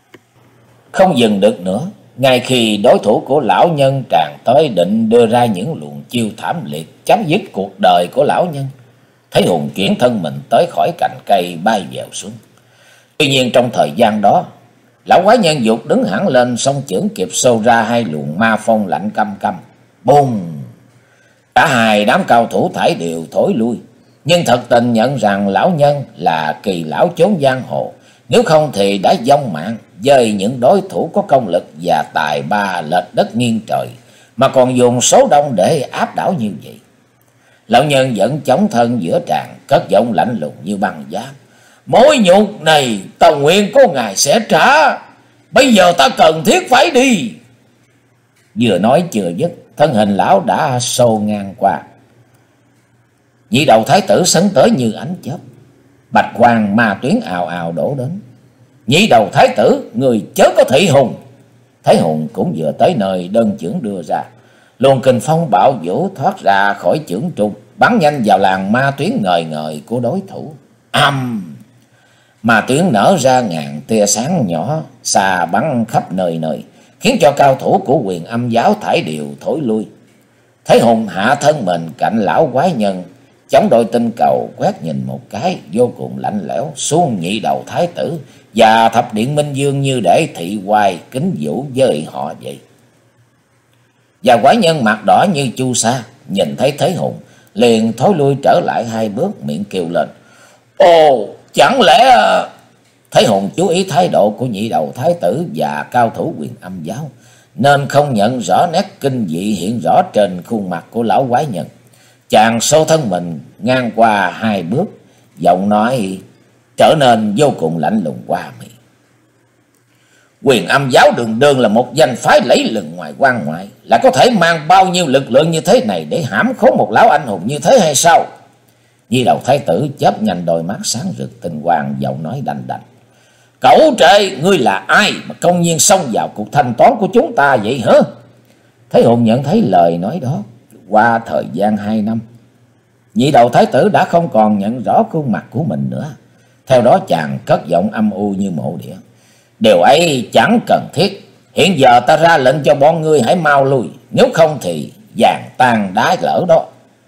Không dừng được nữa, ngay khi đối thủ của lão nhân tràn tới định đưa ra những luồng chiêu thảm liệt chấm dứt cuộc đời của lão nhân, Thế Hồn chuyển thân mình tới khỏi cành cây bay dèo xuống. Tuy nhiên trong thời gian đó, lão quái nhân dục đứng hẳn lên, song chưởng kịp xô ra hai luồng ma phong lạnh căm căm. Bùng! Cả hai đám cao thủ thảy đều thối lui, nhưng thật tình nhận rằng lão nhân là kỳ lão chốn giang hồ, nếu không thì đã vong mạng với những đối thủ có công lực và tài ba lệch đất nghiêng trời, mà còn dùng số đông để áp đảo như vậy. Lão nhân vẫn chống thân giữa tràng, cất giọng lạnh lùng như băng giá: Mối nhục này ta nguyện có ngài sẽ trả, bây giờ ta cần thiết phải đi. Vừa nói chưa dứt, thân hình lão đã xô ngang qua. Nhị Đầu Thái Tử sấn tới như ánh chớp, bạch quang ma tuyến ào ào đổ đến. Nhị Đầu Thái Tử, người chớ có thị hùng! Thế Hồn cũng vừa tới nơi đơn chưởng đưa ra, luồng kình phong bạo vũ thoát ra khỏi chưởng trục, bắn nhanh vào làn ma tuyến ngời ngời của đối thủ. Âm! mà tiếng nở ra ngàn tia sáng nhỏ xa bắn khắp nơi nơi, khiến cho cao thủ của Huyền Âm giáo thải đều thối lui. Thế Hùng hạ thân mình cạnh lão quái nhân, chống đôi tinh cầu quét nhìn một cái, vô cùng lạnh lẽo xuống Nhị Đầu Thái Tử và Thập Điện Minh Dương như để thị oai kính vũ với họ vậy. Và quái nhân mặt đỏ như chu sa nhìn thấy Thế Hùng liền thối lui trở lại hai bước, miệng kêu lên: "Ồ, chẳng lẽ..." Thế Hùng chú ý thái độ của Nhị Đầu Thái Tử và cao thủ Huyền Âm giáo, nên không nhận rõ nét kinh dị hiện rõ trên khuôn mặt của lão quái nhân. Chàng xô thân mình ngang qua hai bước, giọng nói trở nên vô cùng lạnh lùng qua mi: "Huyền Âm giáo đường đường là một danh phái lấy lừng ngoài quan ngoại, là có thể mang bao nhiêu lực lượng như thế này để hãm khốn một lão anh hùng như thế hay sao?" Di Đầu Thái Tử chớp nhanh đôi mắt sáng rực tinh quang, giọng nói đanh đanh: "Cẩu trệ, ngươi là ai mà công nhiên xông vào cuộc thanh toán của chúng ta vậy hả?" Thế Hùng nhận thấy lời nói đó, qua thời gian hai năm, Nhị Đầu Thái Tử đã không còn nhận rõ khuôn mặt của mình nữa. Theo đó chàng cất giọng âm u như mộ địa: "Điều ấy chẳng cần thiết. Hiện giờ ta ra lệnh cho bọn ngươi hãy mau lui, nếu không thì vàng tan đá lỡ đó."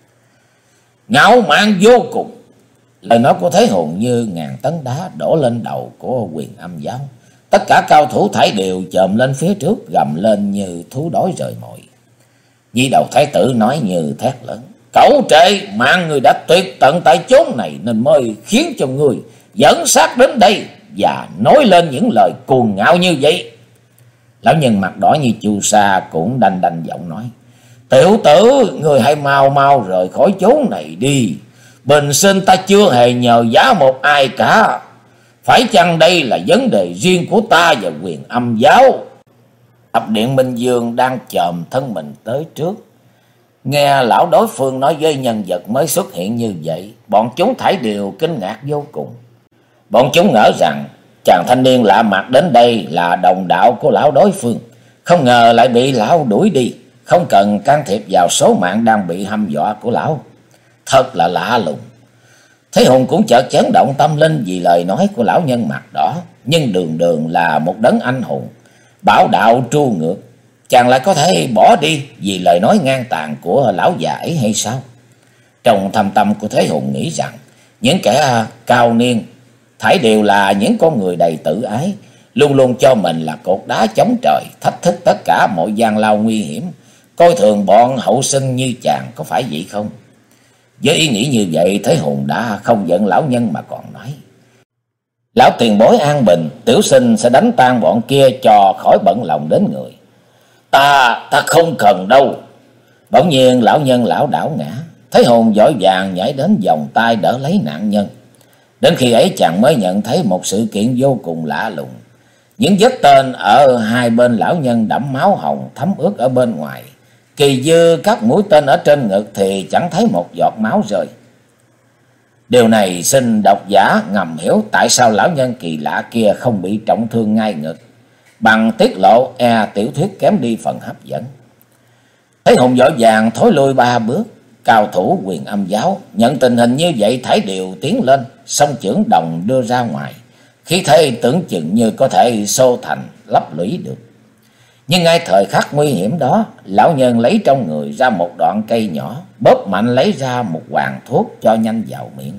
Ngạo mạn vô cùng. Lời nói của Thế Hùng như ngàn tấn đá đổ lên đầu của Huyền Âm giáo. Tất cả cao thủ thảy đều chồm lên phía trước, gầm lên như thú đói rời mồi. Nhị Đầu Thái Tử nói như thét lớn: "Cẩu trệ, mạng người đã tuyệt tận tại chốn này, nên mới khiến cho người dẫn sát đến đây và nói lên những lời cuồng ngạo như vậy." Lão nhân mặt đỏ như chu sa cũng đanh đanh giọng nói: "Tiểu tử, người hãy mau mau rời khỏi chốn này đi. Bình sinh ta chưa hề nhờ giá một ai cả. Phải chăng đây là vấn đề riêng của ta và Huyền Âm giáo?" Thập Điện Minh Dương đang chồm thân mình tới trước, nghe lão đối phương nói với nhân vật mới xuất hiện như vậy, bọn chúng thảy đều kinh ngạc vô cùng. Bọn chúng ngỡ rằng chàng thanh niên lạ mặt đến đây là đồng đạo của lão đối phương, không ngờ lại bị lão đuổi đi, không cần can thiệp vào số mạng đang bị hăm dọa của lão. Thật là lạ lùng. Thế Hùng cũng chợt chấn động tâm linh vì lời nói của lão nhân mặt đỏ, nhưng đường đường là một đấng anh hùng, bảo đạo tru ngược, chàng lại có thể bỏ đi vì lời nói ngang tàn của lão già ấy hay sao? Trong thâm tâm của Thế Hùng nghĩ rằng những kẻ cao niên thảy đều là những con người đầy tự ái, luôn luôn cho mình là cột đá chống trời, thách thức tất cả mọi gian lao nguy hiểm, coi thường bọn hậu sinh như chàng, có phải vậy không? Với ý nghĩ như vậy, Thế Hùng đã không giận lão nhân mà còn nói: "Lão tiền bối an bình, tiểu sinh sẽ đánh tan bọn kia cho khỏi bận lòng đến người." Ta, ta không cần đâu." Bỗng nhiên lão nhân lão đảo ngã. Thế Hùng vội vàng nhảy đến vòng tay đỡ lấy nạn nhân. Đến khi ấy chàng mới nhận thấy một sự kiện vô cùng lạ lùng. Những vết tên ở hai bên lão nhân đẫm máu hồng thấm ướt ở bên ngoài, kỳ dư các mũi tên ở trên ngực thì chẳng thấy một giọt máu rơi. Điều này xin độc giả ngầm hiểu tại sao lão nhân kỳ lạ kia không bị trọng thương ngay ngực. Bằng tiết lộ e tiểu thuyết kém đi phần hấp dẫn. Thế Hùng vội vàng thối lui ba bước. Cao thủ Huyền Âm giáo nhận tình hình như vậy thảy đều tiến lên, song chưởng đồng đưa ra ngoài, khí thế tưởng chừng như có thể xô thành lấp lũy được. Nhưng ngay thời khắc nguy hiểm đó, lão nhân lấy trong người ra một đoạn cây nhỏ, bóp mạnh lấy ra một hoàng thuốc cho nhanh vào miệng.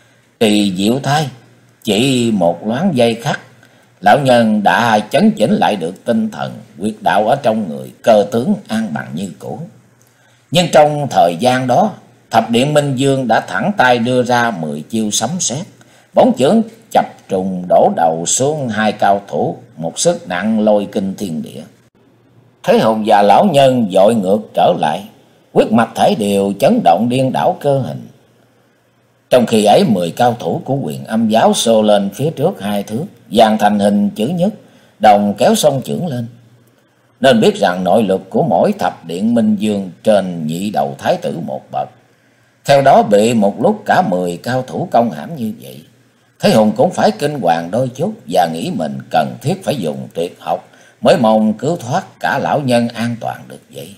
Kỳ diệu thay, chỉ một loáng giây khắc, lão nhân đã chấn chỉnh lại được tinh thần, huyệt đạo ở trong người, cơ tướng an bằng như cũ. Nhưng trong thời gian đó, Thập Điện Minh Dương đã thẳng tay đưa ra mười chiêu sấm sét, bóng chưởng chập trùng đổ đầu xuống hai cao thủ, một sức nặng lôi kinh thiên địa. Thế Hùng và lão nhân dội ngược trở lại, quyết mạch thể đều chấn động điên đảo cơ hình. Trong khi ấy mười cao thủ của Huyền Âm giáo xô lên phía trước hai thước, dàn thành hình chữ nhất, đồng kéo song chưởng lên. Nên biết rằng nội lực của mỗi Thập Điện Minh Dương trên Nhị Đầu Thái Tử một bậc. Theo đó bị một lúc cả mười cao thủ công hãm như vậy, Thế Hùng cũng phải kinh hoàng đôi chút và nghĩ mình cần thiết phải dùng tuyệt học mới mong cứu thoát cả lão nhân an toàn được vậy.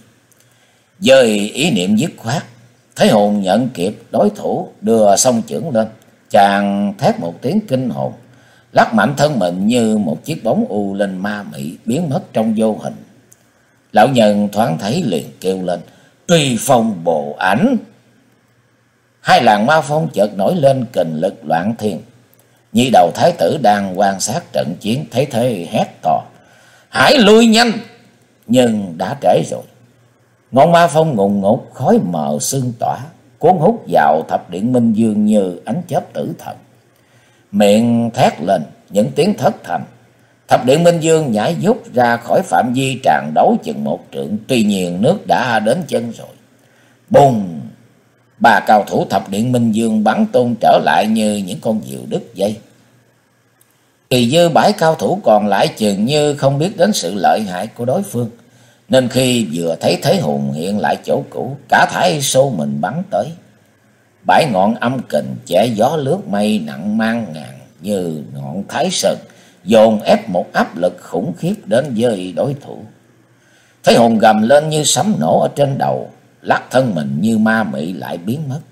Với ý niệm dứt khoát, Thế Hùng nhận kịp đối thủ đưa song chưởng lên, chàng thét một tiếng kinh hồn, lắc mạnh thân mình như một chiếc bóng u linh ma mị biến mất trong vô hình. Lão nhân thoáng thấy liền kêu lên: Truy phong bộ ảnh! Hai làn ma phong chợt nổi lên kình lực loạn thiên. Nhị đầu thái tử đang quan sát trận chiến thấy thế hét to: Hãy lui nhanh! Nhưng đã trễ rồi. Ngọn ma phong ngùn ngụt, khói mờ sương tỏa, cuốn hút vào thập điện Minh Dương như ánh chớp tử thần. Miệng thét lên những tiếng thất thanh. Thập điện Minh Dương nhảy dút ra khỏi phạm vi tràn đấu chừng một trượng, tuy nhiên nước đã đến chân rồi. Bùng! Ba cao thủ thập điện Minh Dương bắn tung trở lại như những con diều đứt dây. Kỳ dư bãi cao thủ còn lại chừng như không biết đến sự lợi hại của đối phương, nên khi vừa thấy Thế Hùng hiện lại chỗ cũ, cả thảy xô mình bắn tới. Bãi ngọn âm kình che gió lướt mây nặng mang ngàn như ngọn Thái Sơn, dồn ép một áp lực khủng khiếp đến với đối thủ. Thế Hùng gầm lên như sấm nổ ở trên đầu, lắc thân mình như ma mị lại biến mất.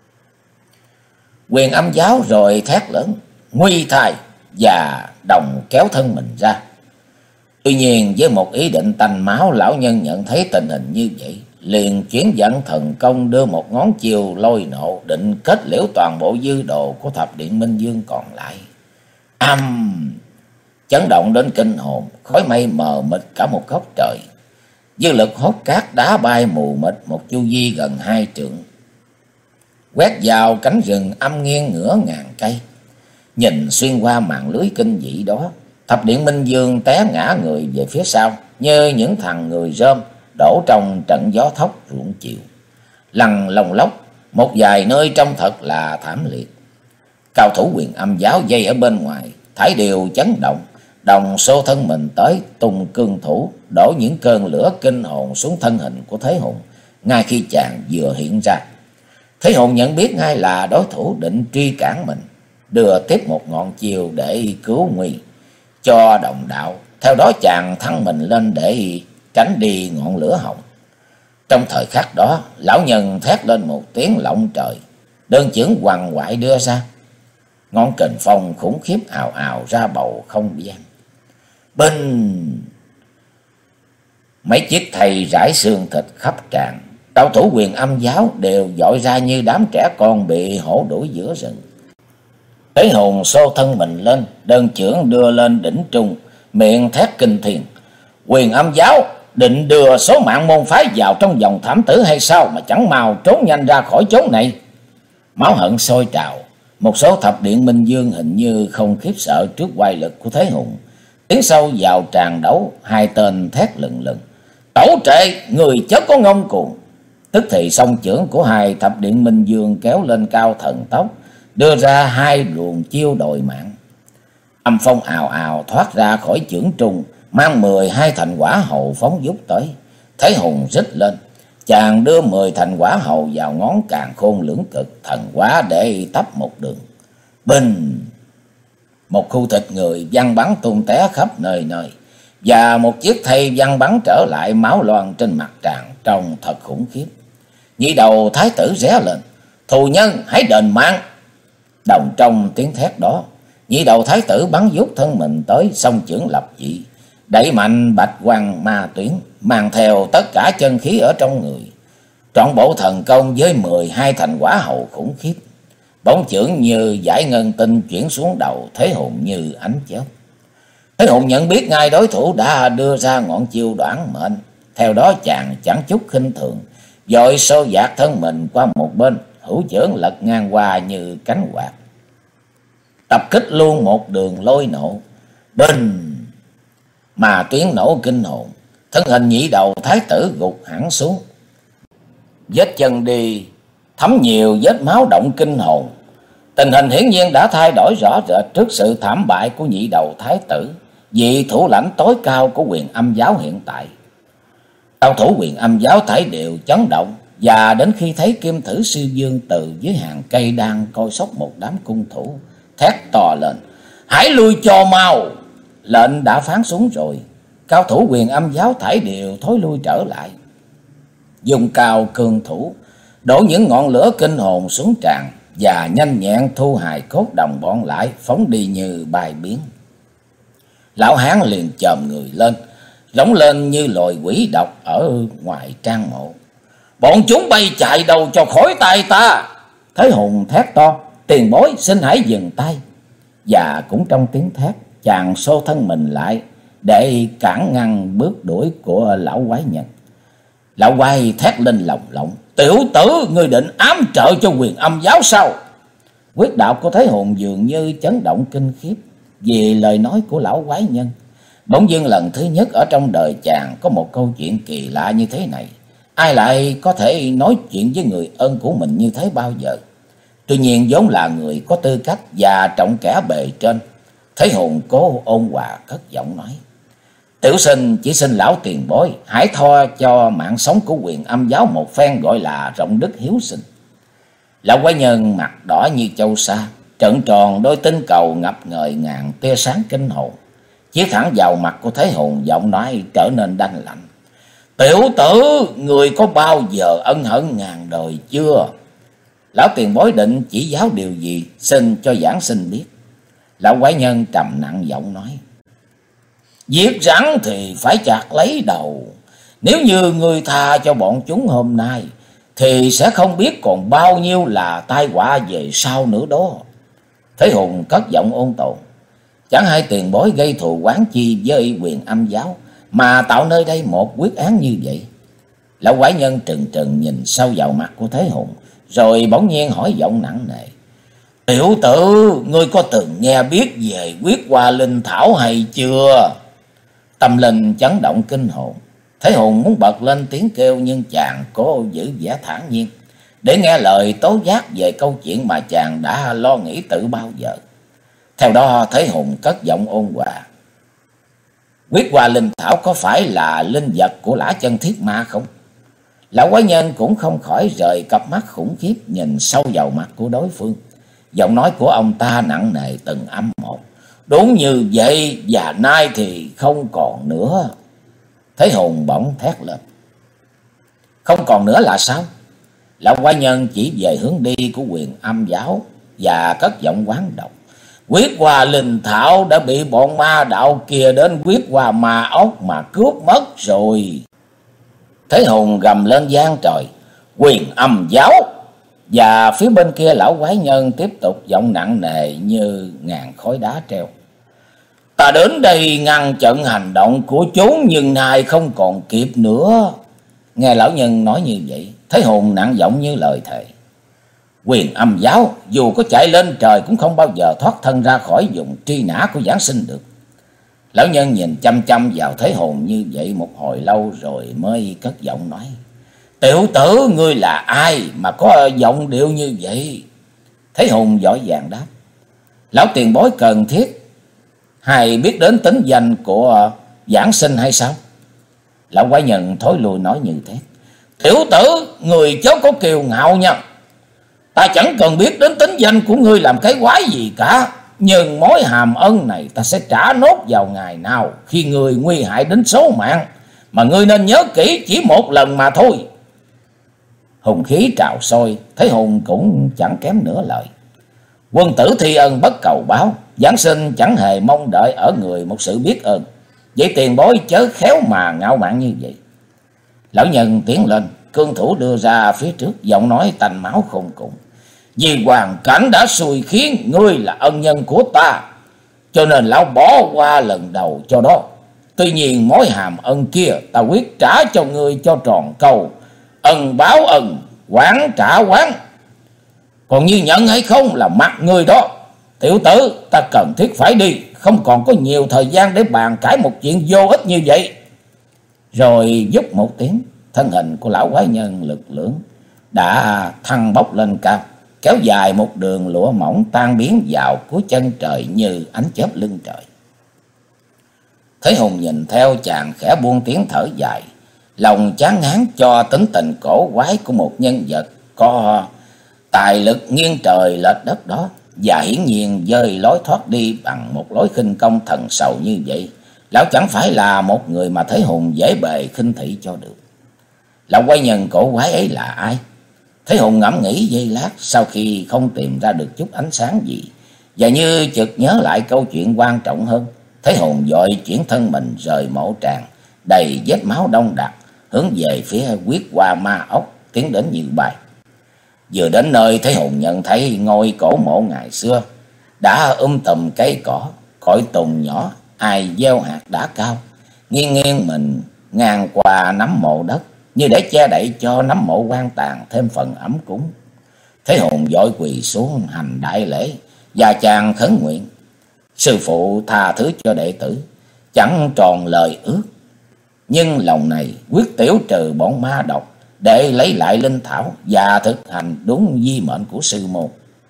Quyền Âm Giáo rồi thét lớn: Nguy thai! Và đồng kéo thân mình ra. Tuy nhiên với một ý định tanh máu, lão nhân nhận thấy tình hình như vậy, liền chuyển dẫn thần công đưa một ngón chiều lôi nộ, định kết liễu toàn bộ dư đồ của thập điện Minh Dương còn lại. Âm! Chấn động đến kinh hồn, khói mây mờ mịt cả một góc trời. Dư lực hốt cát đá bay mù mịt một chu vi gần hai trượng, quét vào cánh rừng âm nghiêng ngửa ngàn cây. Nhìn xuyên qua màn lưới kinh dị đó, thập điện Minh Dương té ngã người về phía sau như những thằng người rơm đổ trong trận gió thốc ruộng chiều, lăn lông lốc một vài nơi trông thật là thảm liệt. Cao thủ Quyền Âm Giáo dây ở bên ngoài thải đều chấn động, đồng xô thân mình tới tung cương thủ, đổ những cơn lửa kinh hồn xuống thân hình của Thế Hùng. Ngay khi chàng vừa hiện ra, Thế Hùng nhận biết ngay là đối thủ định truy cản mình, đưa tiếp một ngọn chiều để cứu nguy cho đồng đạo. Theo đó chàng thăng mình lên để tránh đi ngọn lửa hồng. Trong thời khắc đó, lão nhân thét lên một tiếng lộng trời, đơn chưởng quằn quại đưa ra. Ngọn kình phong khủng khiếp ào ào ra bầu không gian. Binh! Mấy chiếc thầy rải xương thịt khắp tràn. Cao thủ Quyền Âm Giáo đều dội ra như đám trẻ con bị hổ đuổi giữa rừng. Thế Hùng xô thân mình lên, đơn chưởng đưa lên đỉnh trung, miệng thét kinh thiên: Quyền Âm Giáo định đưa số mạng môn phái vào trong vòng thảm tử hay sao mà chẳng mau trốn nhanh ra khỏi chốn này. Máu hận sôi trào. Một số thập điện Minh Dương hình như không khiếp sợ trước oai lực của Thế Hùng, tiến sâu vào tràn đấu. Hai tên thét lừng lừng: Tẩu trệ, người chớ có ngông cuồng! Tức thì song chưởng của hai thập điện Minh Dương kéo lên cao thần tốc, đưa ra hai luồng chiêu đòi mạng. Âm phong ào ào thoát ra khỏi chưởng trung, mang mười hai thành quả hầu phóng dút tới. Thế Hùng rít lên, chàng đưa mười thành quả hầu vào ngón càn khôn lưỡng cực thần quả để tấp một đường. Bình! Một khu thịt người văng bắn tung té khắp nơi nơi, và một chiếc thây văng bắn trở lại, máu loang trên mặt tràn, trông thật khủng khiếp. Nhị đầu thái tử ré lên: Thù nhân hãy đền mạng! Đồng trong tiếng thét đó, nhị đầu thái tử bắn vút thân mình tới, song chưởng lập dị, đẩy mạnh bạch quang ma tuyến, mang theo tất cả chân khí ở trong người. Trọn bộ thần công với mười hai thành quả hầu khủng khiếp. Bóng chưởng như giải ngân tinh chuyển xuống đầu Thế Hùng như ánh chớp. Thế Hùng nhận biết ngay đối thủ đã đưa ra ngọn chiêu đoản mệnh. Theo đó chàng chẳng chút khinh thường, vội xô dạt thân mình qua một bên, hữu chưởng lật ngang qua như cánh quạt, tập kích luôn một đường lôi nộ. Bình! Mà tuyến nổ kinh hồn, thân hình nhị đầu thái tử gục hẳn xuống. Vết chân đi thấm nhiều vết máu động kinh hồn. Tình hình hiển nhiên đã thay đổi rõ rệt trước sự thảm bại của nhị đầu thái tử, vị thủ lãnh tối cao của Quyền Âm Giáo hiện tại. Cao thủ Quyền Âm Giáo thảy đều chấn động, và đến khi thấy Kim Thử Sư Dương từ dưới hàng cây đang coi sóc một đám cung thủ, thét to lên: Hãy lui cho mau! Lệnh đã phán xuống rồi. Cao thủ Quyền Âm Giáo thảy đều thối lui trở lại, dùng cao cường thủ đổ những ngọn lửa kinh hồn xuống tràn, và nhanh nhẹn thu hài cốt đồng bọn lại, phóng đi như bài biến. Lão hán liền chồm người lên, rống lên như loài quỷ độc ở ngoài trang mộ: "Bọn chúng bay chạy đâu cho khỏi tay ta!" Thế Hùng thét to: "Tiền bối xin hãy dừng tay!" Và cũng trong tiếng thét, chàng xô thân mình lại để cản ngăn bước đuổi của lão quái nhân. Lão quái thét lên lồng lộng: "Tiểu tử, ngươi định ám trợ cho Huyền Âm giáo sao?" Quyết đạo của Thế Hùng dường như chấn động kinh khiếp vì lời nói của lão quái nhân. Bỗng dưng lần thứ nhất ở trong đời chàng có một câu chuyện kỳ lạ như thế này. Ai lại có thể nói chuyện với người ân của mình như thế bao giờ? Tuy nhiên vốn là người có tư cách và trọng kẻ bề trên, Thế Hùng cố ôn hòa cất giọng nói: "Tiểu sinh chỉ xin lão tiền bối hãy tha cho mạng sống của Huyền Âm giáo một phen, gọi là rộng đức hiếu sinh." Lão quái nhân mặt đỏ như châu sa, trợn tròn đôi tinh cầu ngập ngời ngàn tia sáng kinh hồn, chiếu thẳng vào mặt của Thế Hùng, giọng nói trở nên đanh lạnh: "Tiểu tử, người có bao giờ ân hận ngàn đời chưa? Lão tiền bối định chỉ giáo điều gì, xin cho giảng sinh biết." Lão quái nhân trầm nặng giọng nói: "Giết rắn thì phải chặt lấy đầu. Nếu như người tha cho bọn chúng hôm nay, thì sẽ không biết còn bao nhiêu là tai họa về sau nữa đó." Thế Hùng cất giọng ôn tồn: "Chẳng hay tiền bối gây thù oán chi với Huyền Âm giáo mà tạo nơi đây một quyết án như vậy?" Lão quái nhân trừng trừng nhìn sâu vào mặt của Thế Hùng, rồi bỗng nhiên hỏi giọng nặng nề: "Tiểu tử, ngươi có từng nghe biết về huyết hoa linh thảo hay chưa?" Tâm linh chấn động kinh hồn. Thế Hùng muốn bật lên tiếng kêu, nhưng chàng cố giữ vẻ thản nhiên để nghe lời tố giác về câu chuyện mà chàng đã lo nghĩ từ bao giờ. Theo đó Thế Hùng cất giọng ôn hòa: "Huyết hoa linh thảo có phải là linh vật của Lã Chân Thiết Ma không?" Lão quái nhân cũng không khỏi rời cặp mắt khủng khiếp nhìn sâu vào mặt của đối phương. Giọng nói của ông ta nặng nề từng âm một: "Đúng như vậy, và nay thì không còn nữa." Thế Hùng bỗng thét lên: "Không còn nữa là sao?" Lão quái nhân chỉ về hướng đi của Huyền Âm giáo và cất giọng oán độc: "Huyết hoa linh thảo đã bị bọn ma đạo kia đến huyết hoa ma ốc mà cướp mất rồi." Thế Hùng gầm lên gian trời: "Huyền Âm giáo!" Và phía bên kia lão quái nhân tiếp tục giọng nặng nề như ngàn khối đá treo: "Ta đến đây ngăn chặn hành động của chúng, nhưng nay không còn kịp nữa." Nghe lão nhân nói như vậy, Thế Hùng nặng giọng như lời thề: "Huyền Âm giáo dù có chạy lên trời cũng không bao giờ thoát thân ra khỏi vùng truy nã của giảng sinh được." Lão nhân nhìn chăm chăm vào Thế Hùng như vậy một hồi lâu rồi mới cất giọng nói: "Tiểu tử, ngươi là ai mà có giọng điệu như vậy?" Thế Hùng vội vàng đáp: "Lão tiền bối cần thiết hay biết đến tính danh của giảng sinh hay sao?" Lão quái nhân thối lui nói như thế: "Tiểu tử, người chớ có kiêu ngạo nha. Ta chẳng cần biết đến tính danh của ngươi làm cái quái gì cả, nhưng mối hàm ân này ta sẽ trả nốt vào ngày nào khi ngươi nguy hại đến số mạng, mà ngươi nên nhớ kỹ chỉ một lần mà thôi." Hùng khí trào sôi, Thế Hùng cũng chẳng kém nửa lời: "Quân tử thi ân bất cầu báo, giảng sinh chẳng hề mong đợi ở người một sự biết ơn. Vậy tiền bối chớ khéo mà ngạo mạn như vậy." Lão nhân tiến lên, cương thủ đưa ra phía trước, giọng nói tanh máu khôn cùng: "Vì hoàn cảnh đã xui khiến ngươi là ân nhân của ta, cho nên lão bỏ qua lần đầu cho đó. Tuy nhiên mối hàm ân kia ta quyết trả cho ngươi cho tròn câu. Ân báo ân, oán trả oán. Còn như nhận hay không là mặt ngươi đó. Tiểu tử, ta cần thiết phải đi, không còn có nhiều thời gian để bàn cãi một chuyện vô ích như vậy." Rồi vút một tiếng, thân hình của lão quái nhân lực lưỡng đã thăng bốc lên cao, kéo dài một đường lụa mỏng tan biến vào cuối chân trời như ánh chớp lưng trời. Thế Hùng nhìn theo chàng khẽ buông tiếng thở dài, lòng chán ngán cho tính tình cổ quái của một nhân vật có tài lực nghiêng trời lệch đất đó, và hiển nhiên dời lối thoát đi bằng một lối khinh công thần sầu như vậy, lão chẳng phải là một người mà Thế Hùng dễ bề khinh thị cho được. Lão quái nhân cổ quái ấy là ai? Thế Hùng ngẫm nghĩ giây lát, sau khi không tìm ra được chút ánh sáng gì, và như chợt nhớ lại câu chuyện quan trọng hơn, Thế Hùng vội chuyển thân mình rời mộ tràng đầy vết máu đông đặc, hướng về phía Huyết Hoa Ma Ốc tiến đến như bay. Vừa đến nơi, Thế Hùng nhận thấy ngôi cổ mộ ngày xưa đã um tùm cây cỏ, cội tùng nhỏ ai gieo hạt đã cao, nghiêng nghiêng mình ngang qua nắm mộ đất, như để che đậy cho nắm mộ quan tàn thêm phần ấm cúng. Thế Hùng vội quỳ xuống hành đại lễ và chàng khấn nguyện: sư phụ tha thứ cho đệ tử, chẳng tròn lời ước, nhưng lòng này quyết tiểu trừ bọn ma độc, để lấy lại linh thảo và thực hành đúng di mệnh của sư môn.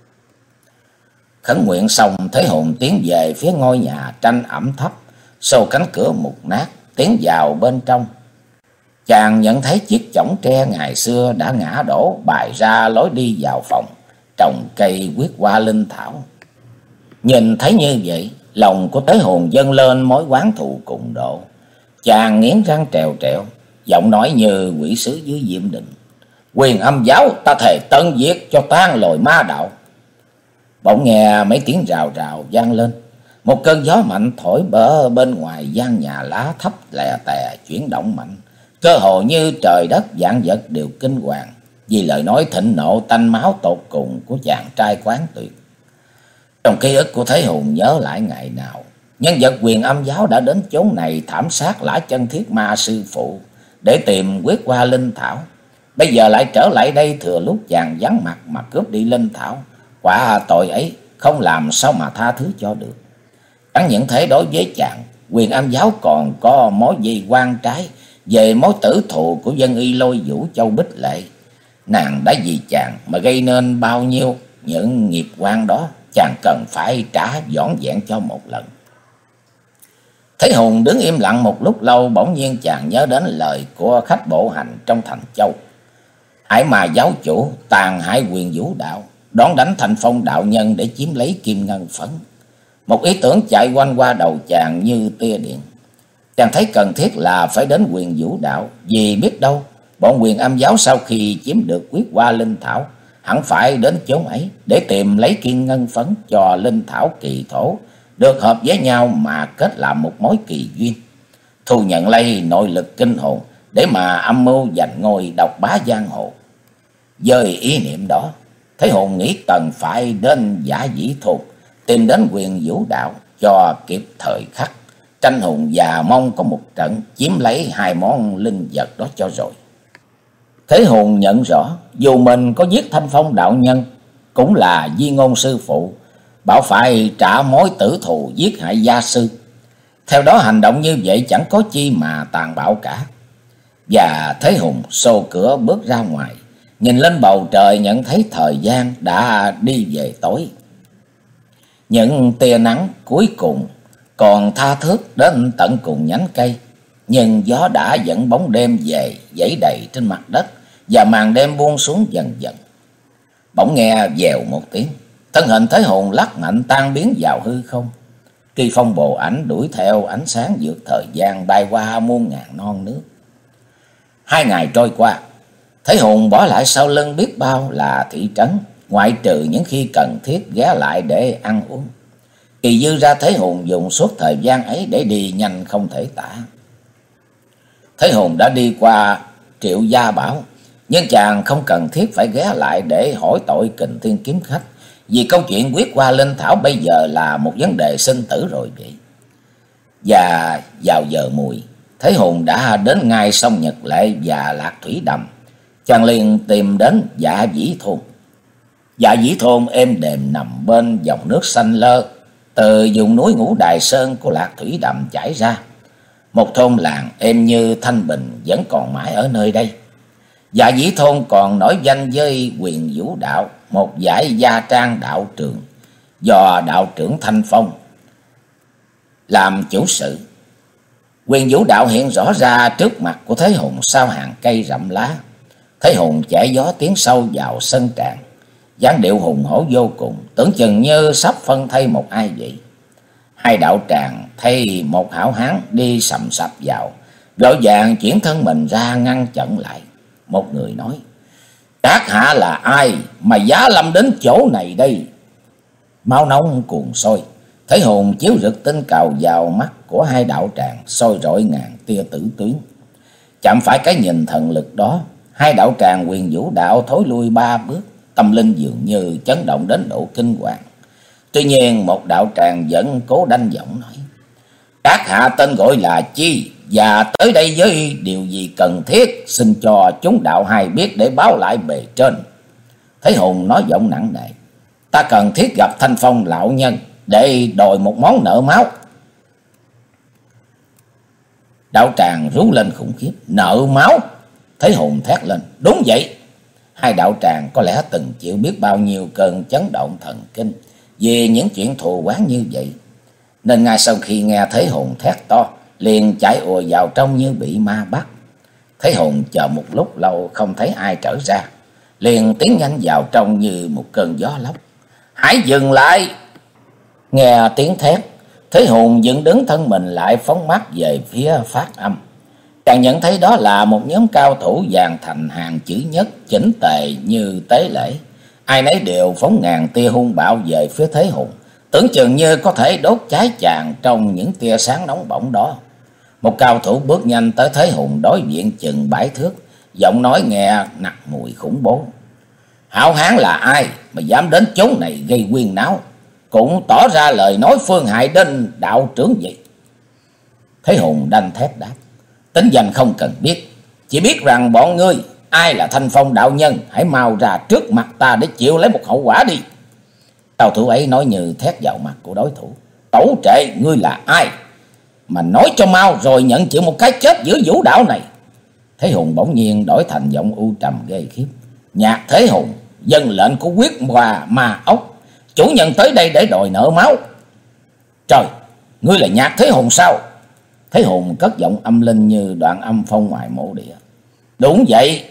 Khấn nguyện xong, Thế Hùng tiến về phía ngôi nhà tranh ẩm thấp, xô cánh cửa mục nát, tiến vào bên trong. Chàng nhận thấy chiếc chõng tre ngày xưa đã ngã đổ, bày ra lối đi vào phòng trồng cây Huyết Hoa linh thảo. Nhìn thấy như vậy, lòng của Thế Hùng dâng lên mối oán thù cùng độ. Chàng nghiến răng trèo trẹo, giọng nói như quỷ sứ dưới diệm định: Quyền Âm giáo, ta thề tân diệt cho tan lồi ma đạo. Bỗng nghe mấy tiếng rào rào vang lên. Một cơn gió mạnh thổi bờ bên ngoài gian nhà lá thấp lè tè chuyển động mạnh, cơ hồ như trời đất vạn vật đều kinh hoàng vì lời nói thịnh nộ tanh máu tột cùng của chàng trai quán tuyệt. Trong ký ức của Thế Hùng nhớ lại ngày nào nhân vật Quyền Âm giáo đã đến chốn này thảm sát Lã Chân Thiết Ma sư phụ để tìm Huyết Hoa linh thảo. Bây giờ lại trở lại đây thừa lúc chàng vắng mặt mà cướp đi linh thảo. Quả tội ấy không làm sao mà tha thứ cho được. Chẳng những thế, đối với chàng, Quyền Âm giáo còn có mối gì quan trái về mối tử thù của dân y Lôi Vũ Châu Bích Lệ. Nàng đã vì chàng mà gây nên bao nhiêu những nghiệp quan đó, chàng cần phải trả dọn dẹn cho một lần. Thế Hùng đứng im lặng một lúc lâu, bỗng nhiên chàng nhớ đến lời của khách bộ hành trong thành Châu: Hải mà giáo chủ tàn hại Quyền Vũ đạo, đón đánh Thanh Phong đạo nhân để chiếm lấy kim ngân phấn. Một ý tưởng chạy quanh qua đầu chàng như tia điện. Chàng thấy cần thiết là phải đến Quyền Vũ đạo, vì biết đâu bọn Quyền Âm giáo sau khi chiếm được Huyết Hoa linh thảo hẳn phải đến chốn ấy để tìm lấy kim ngân phấn cho linh thảo kỳ thổ được hợp với nhau mà kết làm một mối kỳ duyên, thu nhận lấy nội lực kinh hồn để mà âm mưu giành ngôi độc bá giang hồ. Với ý niệm đó, Thế Hùng nghĩ cần phải đến Giả Dĩ Thôn tìm đến Quyền Vũ đạo cho kịp thời khắc tranh hùng, và mong có một trận chiếm lấy hai món linh vật đó cho rồi. Thế Hùng nhận rõ dù mình có giết Thanh Phong đạo nhân cũng là Di Ngôn sư phụ bảo phải trả mối tử thù giết hại gia sư. Theo đó hành động như vậy chẳng có chi mà tàn bạo cả. Và Thế Hùng xô cửa bước ra ngoài, nhìn lên bầu trời nhận thấy thời gian đã đi về tối. Những tia nắng cuối cùng còn tha thước đến tận cùng nhánh cây, nhưng gió đã dẫn bóng đêm về dãy đầy trên mặt đất, và màn đêm buông xuống dần dần. Bỗng nghe vèo một tiếng, thân hình Thế Hùng lắc mạnh tan biến vào hư không. Kỳ phong bộ ảnh đuổi theo ánh sáng vượt thời gian, bay qua muôn ngàn non nước. Hai ngày trôi qua, Thế Hùng bỏ lại sau lưng biết bao là thị trấn, ngoại trừ những khi cần thiết ghé lại để ăn uống. Kỳ dư ra Thế Hùng dùng suốt thời gian ấy để đi nhanh không thể tả. Thế Hùng đã đi qua Triệu Gia Bảo, nhưng chàng không cần thiết phải ghé lại để hỏi tội Kình Thiên kiếm khách, vì câu chuyện Huyết Hoa linh thảo bây giờ là một vấn đề sinh tử rồi vậy. Và vào giờ mùi, Thế Hùng đã đến ngay sông Nhật Lệ và Lạc Thủy Đầm. Chàng liền tìm đến Dạ Dĩ Thôn. Dạ Dĩ Thôn êm đềm nằm bên dòng nước xanh lơ từ vùng núi Ngũ Đài Sơn của Lạc Thủy Đầm chảy ra. Một thôn làng êm như thanh bình vẫn còn mãi ở nơi đây. Dạ Dĩ Thôn còn nổi danh với Quyền Vũ đạo, một giải gia trang đạo trường do đạo trưởng Thanh Phong làm chủ sự. Quyền Vũ đạo hiện rõ ra trước mặt của Thế Hùng sau hàng cây rậm lá. Thế Hùng chạy gió tiến sâu vào sân tràng, dáng điệu hùng hổ vô cùng, tưởng chừng như sắp phân thây một ai vậy. Hai đạo tràng thấy một hảo hán đi sầm sập vào, vội vàng chuyển thân mình ra ngăn chặn lại. Một người nói: Các hạ là ai mà giá lâm đến chỗ này đây? Máu nóng cuồn sôi, thấy hồn chiếu rực tinh cào vào mắt của hai đạo tràng, soi rọi ngàn tia tử tuyến. Chạm phải cái nhìn thần lực đó, hai đạo tràng Huyền Vũ đạo thối lui ba bước, tâm linh dường như chấn động đến độ kinh hoàng. Tuy nhiên một đạo tràng vẫn cố đanh giọng nói: các hạ tên gọi là chi, và tới đây với điều gì cần thiết, xin cho chúng đạo hai biết để báo lại bề trên. Thấy hồn nói giọng nặng nề: ta cần thiết gặp Thanh Phong lão nhân để đòi một món nợ máu. Đạo tràng rú lên khủng khiếp: nợ máu? Thấy hồn thét lên: đúng vậy. Hai đạo tràng có lẽ từng chịu biết bao nhiêu cơn chấn động thần kinh vì những chuyện thù oán như vậy, nên ngay sau khi nghe thấy hồn thét to, liền chạy ùa vào trong như bị ma bắt. Thấy hồn chờ một lúc lâu không thấy ai trở ra, liền tiến nhanh vào trong như một cơn gió lốc. Hãy dừng lại! Nghe tiếng thét, Thấy hồn dựng đứng thân mình lại, phóng mắt về phía phát âm. Chàng nhận thấy đó là một nhóm cao thủ dàn thành hàng chữ nhất, chỉnh tề như tế lễ. Ai nấy đều phóng ngàn tia hung bạo về phía Thế Hùng, tưởng chừng như có thể đốt cháy chàng trong những tia sáng nóng bỏng đó. Một cao thủ bước nhanh tới Thế Hùng đối diện chừng bảy thước, giọng nói nghe nặc mùi khủng bố. Hảo hán là ai mà dám đến chốn này gây huyên náo, cũng tỏ ra lời nói phương hại đến đạo trưởng gì? Thế Hùng đanh thép đáp. Tính danh không cần biết, chỉ biết rằng bọn ngươi ai là Thanh Phong đạo nhân, hãy mau ra trước mặt ta để chịu lấy một hậu quả đi. Cao thủ ấy nói như thét vào mặt của đối thủ. Tẩu trệ, ngươi là ai mà nói cho mau, rồi nhận chịu một cái chết giữa vũ đạo này. Thế Hùng bỗng nhiên đổi thành giọng u trầm ghê khiếp. Nhạc Thế Hùng, dân lệnh của quyết hòa ma ốc, chủ nhân tới đây để đòi nợ máu. Trời, ngươi là Nhạc Thế Hùng sao? Thế Hùng cất giọng âm linh như đoạn âm phong ngoài mộ địa. Đúng vậy,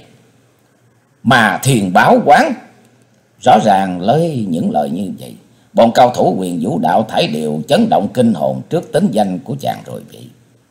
mà thiền báo quán. Rõ ràng lấy những lời như vậy, bọn cao thủ Huyền Vũ đạo thảy đều chấn động kinh hồn trước tính danh của chàng rồi vậy.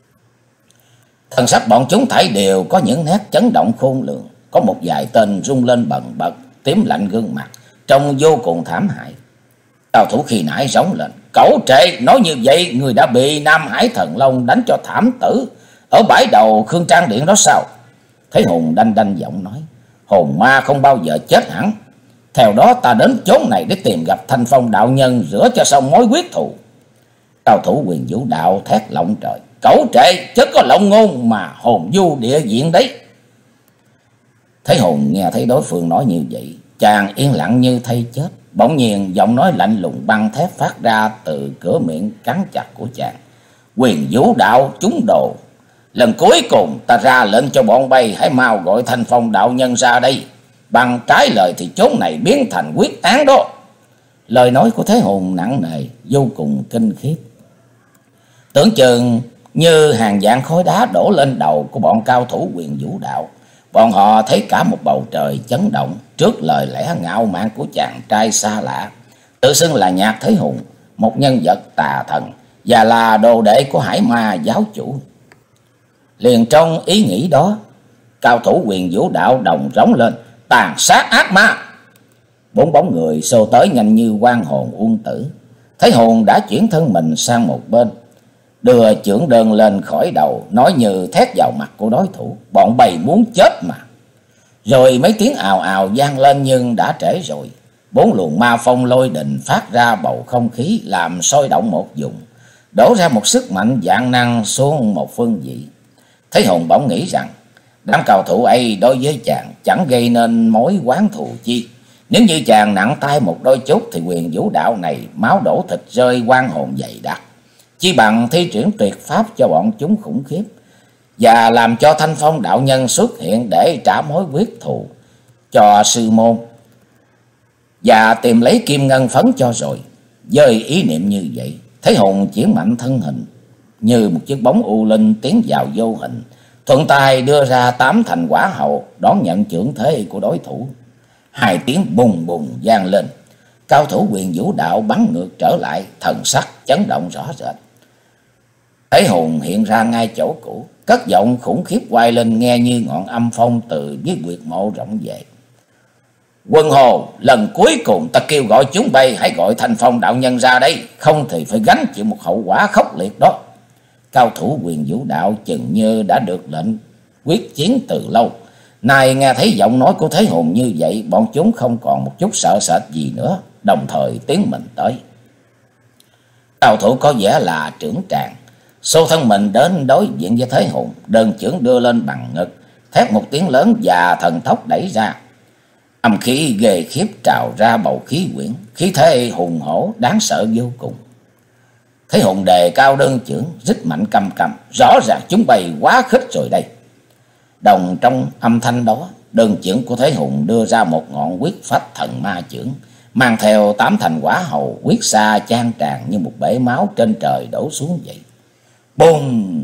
Thần sắc bọn chúng thảy đều có những nét chấn động khôn lường. Có một vài tên rung lên bần bật, tím lạnh gương mặt, trông vô cùng thảm hại. Cao thủ khi nãy rống lên. Cẩu trệ, nói như vậy người đã bị Nam Hải Thần Long đánh cho thảm tử ở bãi đầu Khương Trang Điện đó sao? Thế Hùng đanh đanh giọng nói. Hồn ma không bao giờ chết hẳn. Theo đó ta đến chốn này để tìm gặp Thanh Phong đạo nhân, rửa cho xong mối quyết thù. Cao thủ Huyền Vũ đạo thét lộng trời. Cẩu trệ, chớ có lộng ngôn mà hồn du địa diện đấy. Thế Hùng nghe thấy đối phương nói như vậy, chàng yên lặng như thay chết. Bỗng nhiên giọng nói lạnh lùng băng thép phát ra từ cửa miệng cắn chặt của chàng. Huyền Vũ đạo chúng đồ, lần cuối cùng ta ra lệnh cho bọn bay hãy mau gọi Thanh Phong đạo nhân ra đây. Bằng trái lời thì chốn này biến thành quyết án đó. Lời nói của Thế Hùng nặng nề, vô cùng kinh khiếp. Tưởng chừng như hàng vạn khối đá đổ lên đầu của bọn cao thủ Huyền Vũ đạo. Bọn họ thấy cả một bầu trời chấn động trước lời lẽ ngạo mạn của chàng trai xa lạ, tự xưng là Nhạc Thế Hùng, một nhân vật tà thần và là đồ đệ của Hải Ma giáo chủ. Liền trong ý nghĩ đó, cao thủ Huyền Vũ đạo đồng rống lên. Tàn sát ác ma! Bốn bóng người xô tới nhanh như oan hồn uông tử. Thế Hùng đã chuyển thân mình sang một bên, đưa chưởng đơn lên khỏi đầu, nói như thét vào mặt của đối thủ. Bọn bầy muốn chết mà. Rồi mấy tiếng ào ào vang lên, nhưng đã trễ rồi. Bốn luồng ma phong lôi đình phát ra bầu không khí, làm sôi động một vùng, đổ ra một sức mạnh vạn năng xuống một phương vị. Thế Hùng bỗng nghĩ rằng đám cao thủ ấy đối với chàng chẳng gây nên mối oán thù chi. Nếu như chàng nặng tay một đôi chút thì Huyền Vũ đạo này máu đổ thịt rơi, oan hồn dày đặc. Chi bằng thi triển tuyệt pháp cho bọn chúng khủng khiếp, và làm cho Thanh Phong đạo nhân xuất hiện để trả mối quyết thù cho sư môn, và tìm lấy kim ngân phấn cho rồi. Với ý niệm như vậy, Thế Hùng chuyển mạnh thân hình như một chiếc bóng u linh tiến vào vô hình, thuận tay đưa ra tám thành quả hậu đón nhận chưởng thế của đối thủ. Hai tiếng bùng bùng vang lên, cao thủ Huyền Vũ đạo bắn ngược trở lại, thần sắc chấn động rõ rệt. Thế Hùng hiện ra ngay chỗ cũ, cất giọng khủng khiếp quay lên nghe như ngọn âm phong từ dưới huyệt mộ rộng về. Quân Hồ, lần cuối cùng ta kêu gọi chúng bay hãy gọi Thanh Phong đạo nhân ra đây, không thì phải gánh chịu một hậu quả khốc liệt đó. Cao thủ Huyền Vũ đạo chừng như đã được lệnh quyết chiến từ lâu. Nay nghe thấy giọng nói của Thế Hùng như vậy, bọn chúng không còn một chút sợ sệt gì nữa, đồng thời tiến mình tới. Cao thủ có vẻ là trưởng tràng, xô thân mình đến đối diện với Thế Hùng, đơn chưởng đưa lên bằng ngực, thét một tiếng lớn và thần tốc đẩy ra. Âm khí ghê khiếp trào ra bầu khí quyển, khí thế hùng hổ đáng sợ vô cùng. Thế Hùng đề cao đơn chưởng, rít mạnh cầm cầm, rõ ràng chúng bay quá khích rồi đây. Đồng trong âm thanh đó, đơn chưởng của Thế Hùng đưa ra một ngọn quyết phách thần ma chưởng, mang theo tám thành quả hầu, quyết xa chan tràn như một bể máu trên trời đổ xuống vậy. Bùng!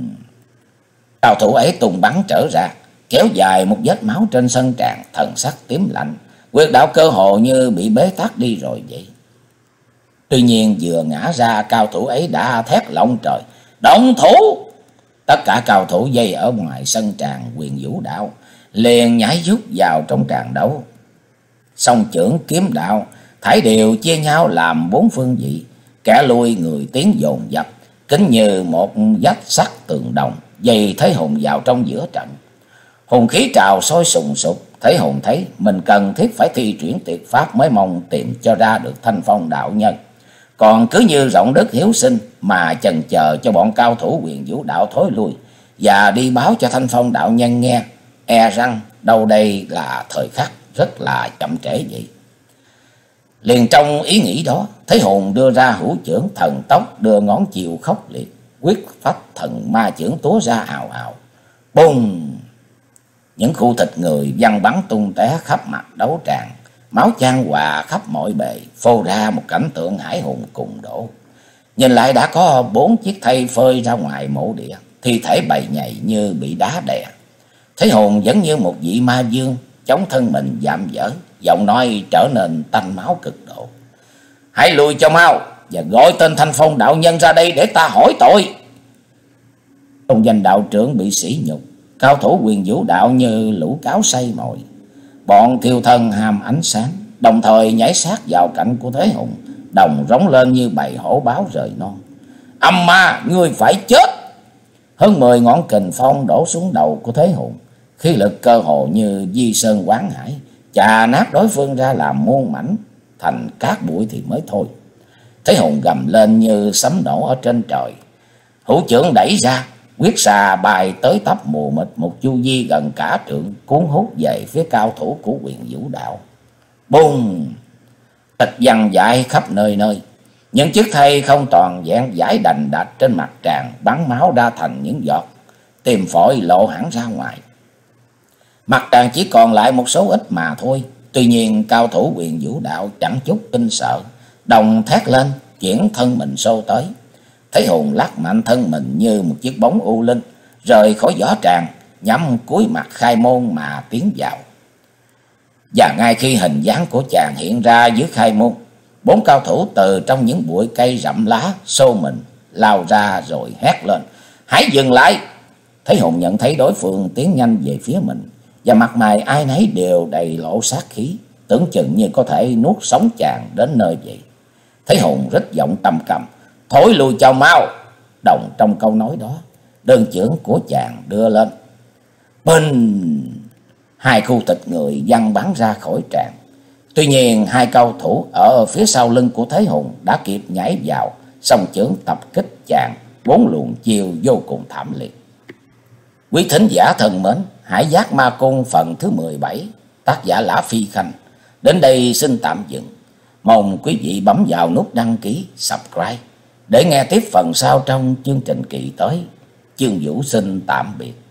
Cao thủ ấy tung bắn trở ra, kéo dài một vết máu trên sân tràn, thần sắc tím lạnh, quyết đạo cơ hồ như bị bế tắc đi rồi vậy. Tuy nhiên vừa ngã ra, cao thủ ấy đã thét lộng trời, động thủ! Tất cả cao thủ dây ở ngoài sân tràn Huyền Vũ đạo liền nhảy rút vào trong tràn đấu. Song chưởng kiếm đạo thảy đều chia nhau làm bốn phương vị, kẻ lui người tiến dồn dập, kính như một vách sắt tường đồng, dày Thế Hùng vào trong giữa trận. Hùng khí trào sôi sùng sục, Thế Hùng thấy mình cần thiết phải thi triển tuyệt pháp mới mong tìm cho ra được Thanh Phong đạo nhân. Còn cứ như rộng đất hiếu sinh mà chần chờ cho bọn cao thủ Huyền Vũ đạo thối lui và đi báo cho Thanh Phong đạo nhân nghe, e rằng đâu đây là thời khắc rất là chậm trễ vậy. Liền trong ý nghĩ đó, Thế Hùng đưa ra hữu chưởng thần tốc, đưa ngón chiều khốc liệt, quyết phách thần ma chưởng túa ra ào ào. Bùng! Những khu thịt người văng bắn tung té khắp mặt đấu tràng, máu chan hòa khắp mọi bề, phô ra một cảnh tượng hải hùng cùng đổ. Nhìn lại đã có bốn chiếc thây phơi ra ngoài mộ địa, thi thể bầy nhầy như bị đá đè. Thế Hùng vẫn như một vị ma vương, chống thân mình dạm dở, giọng nói trở nên tanh máu cực độ. Hãy lùi cho mau và gọi tên Thanh Phong đạo nhân ra đây để ta hỏi tội. Trong danh đạo trưởng bị sỉ nhục, cao thủ Huyền Vũ đạo như lũ cáo say mồi. Bọn thiêu thân ham ánh sáng, đồng thời nhảy sát vào cạnh của Thế Hùng, đồng rống lên như bầy hổ báo rời non. Âm ma, ngươi phải chết! Hơn mười ngọn kình phong đổ xuống đầu của Thế Hùng, khí lực cơ hồ như di sơn quán hải, chà nát đối phương ra làm muôn mảnh thành cát bụi thì mới thôi. Thế Hùng gầm lên như sấm nổ ở trên trời, hữu chưởng đẩy ra, quyết xà bài tới tấp mù mịt một chu vi gần cả trượng, cuốn hút về phía cao thủ của Huyền Vũ đạo. Bùng! Thịt văng dại khắp nơi nơi, những chiếc thây không toàn vẹn giải đành đạch trên mặt tràn, bắn máu ra thành những giọt, tim phổi lộ hẳn ra ngoài. Mặt tràn chỉ còn lại một số ít mà thôi. Tuy nhiên cao thủ Huyền Vũ đạo chẳng chút kinh sợ, đồng thét lên, chuyển thân mình xô tới. Thế Hùng lắc mạnh thân mình như một chiếc bóng u linh, rời khỏi vỏ tràng, nhắm cuối mặt khai môn mà tiến vào. Và ngay khi hình dáng của chàng hiện ra dưới khai môn, bốn cao thủ từ trong những bụi cây rậm lá xô mình lao ra rồi hét lên: Hãy dừng lại! Thế Hùng nhận thấy đối phương tiến nhanh về phía mình, và mặt mày ai nấy đều đầy lộ sát khí, tưởng chừng như có thể nuốt sống chàng đến nơi vậy. Thế Hùng rít giọng tầm cầm: Thối lui cho mau! Đồng trong câu nói đó, đơn chưởng của chàng đưa lên. Bình! Hai khu thịt người văng bắn ra khỏi tràng. Tuy nhiên hai cao thủ ở phía sau lưng của Thế Hùng đã kịp nhảy vào, song chưởng tập kích chàng bốn luồng chiêu vô cùng thảm liệt. Quý thính giả thân mến, Hải Giác Ma Cung phần thứ mười bảy, tác giả Lã Phi Khanh đến đây xin tạm dừng. Mong quý vị bấm vào nút đăng ký, subscribe để nghe tiếp phần sau trong chương trình kỳ tới. Chương Vũ xin tạm biệt.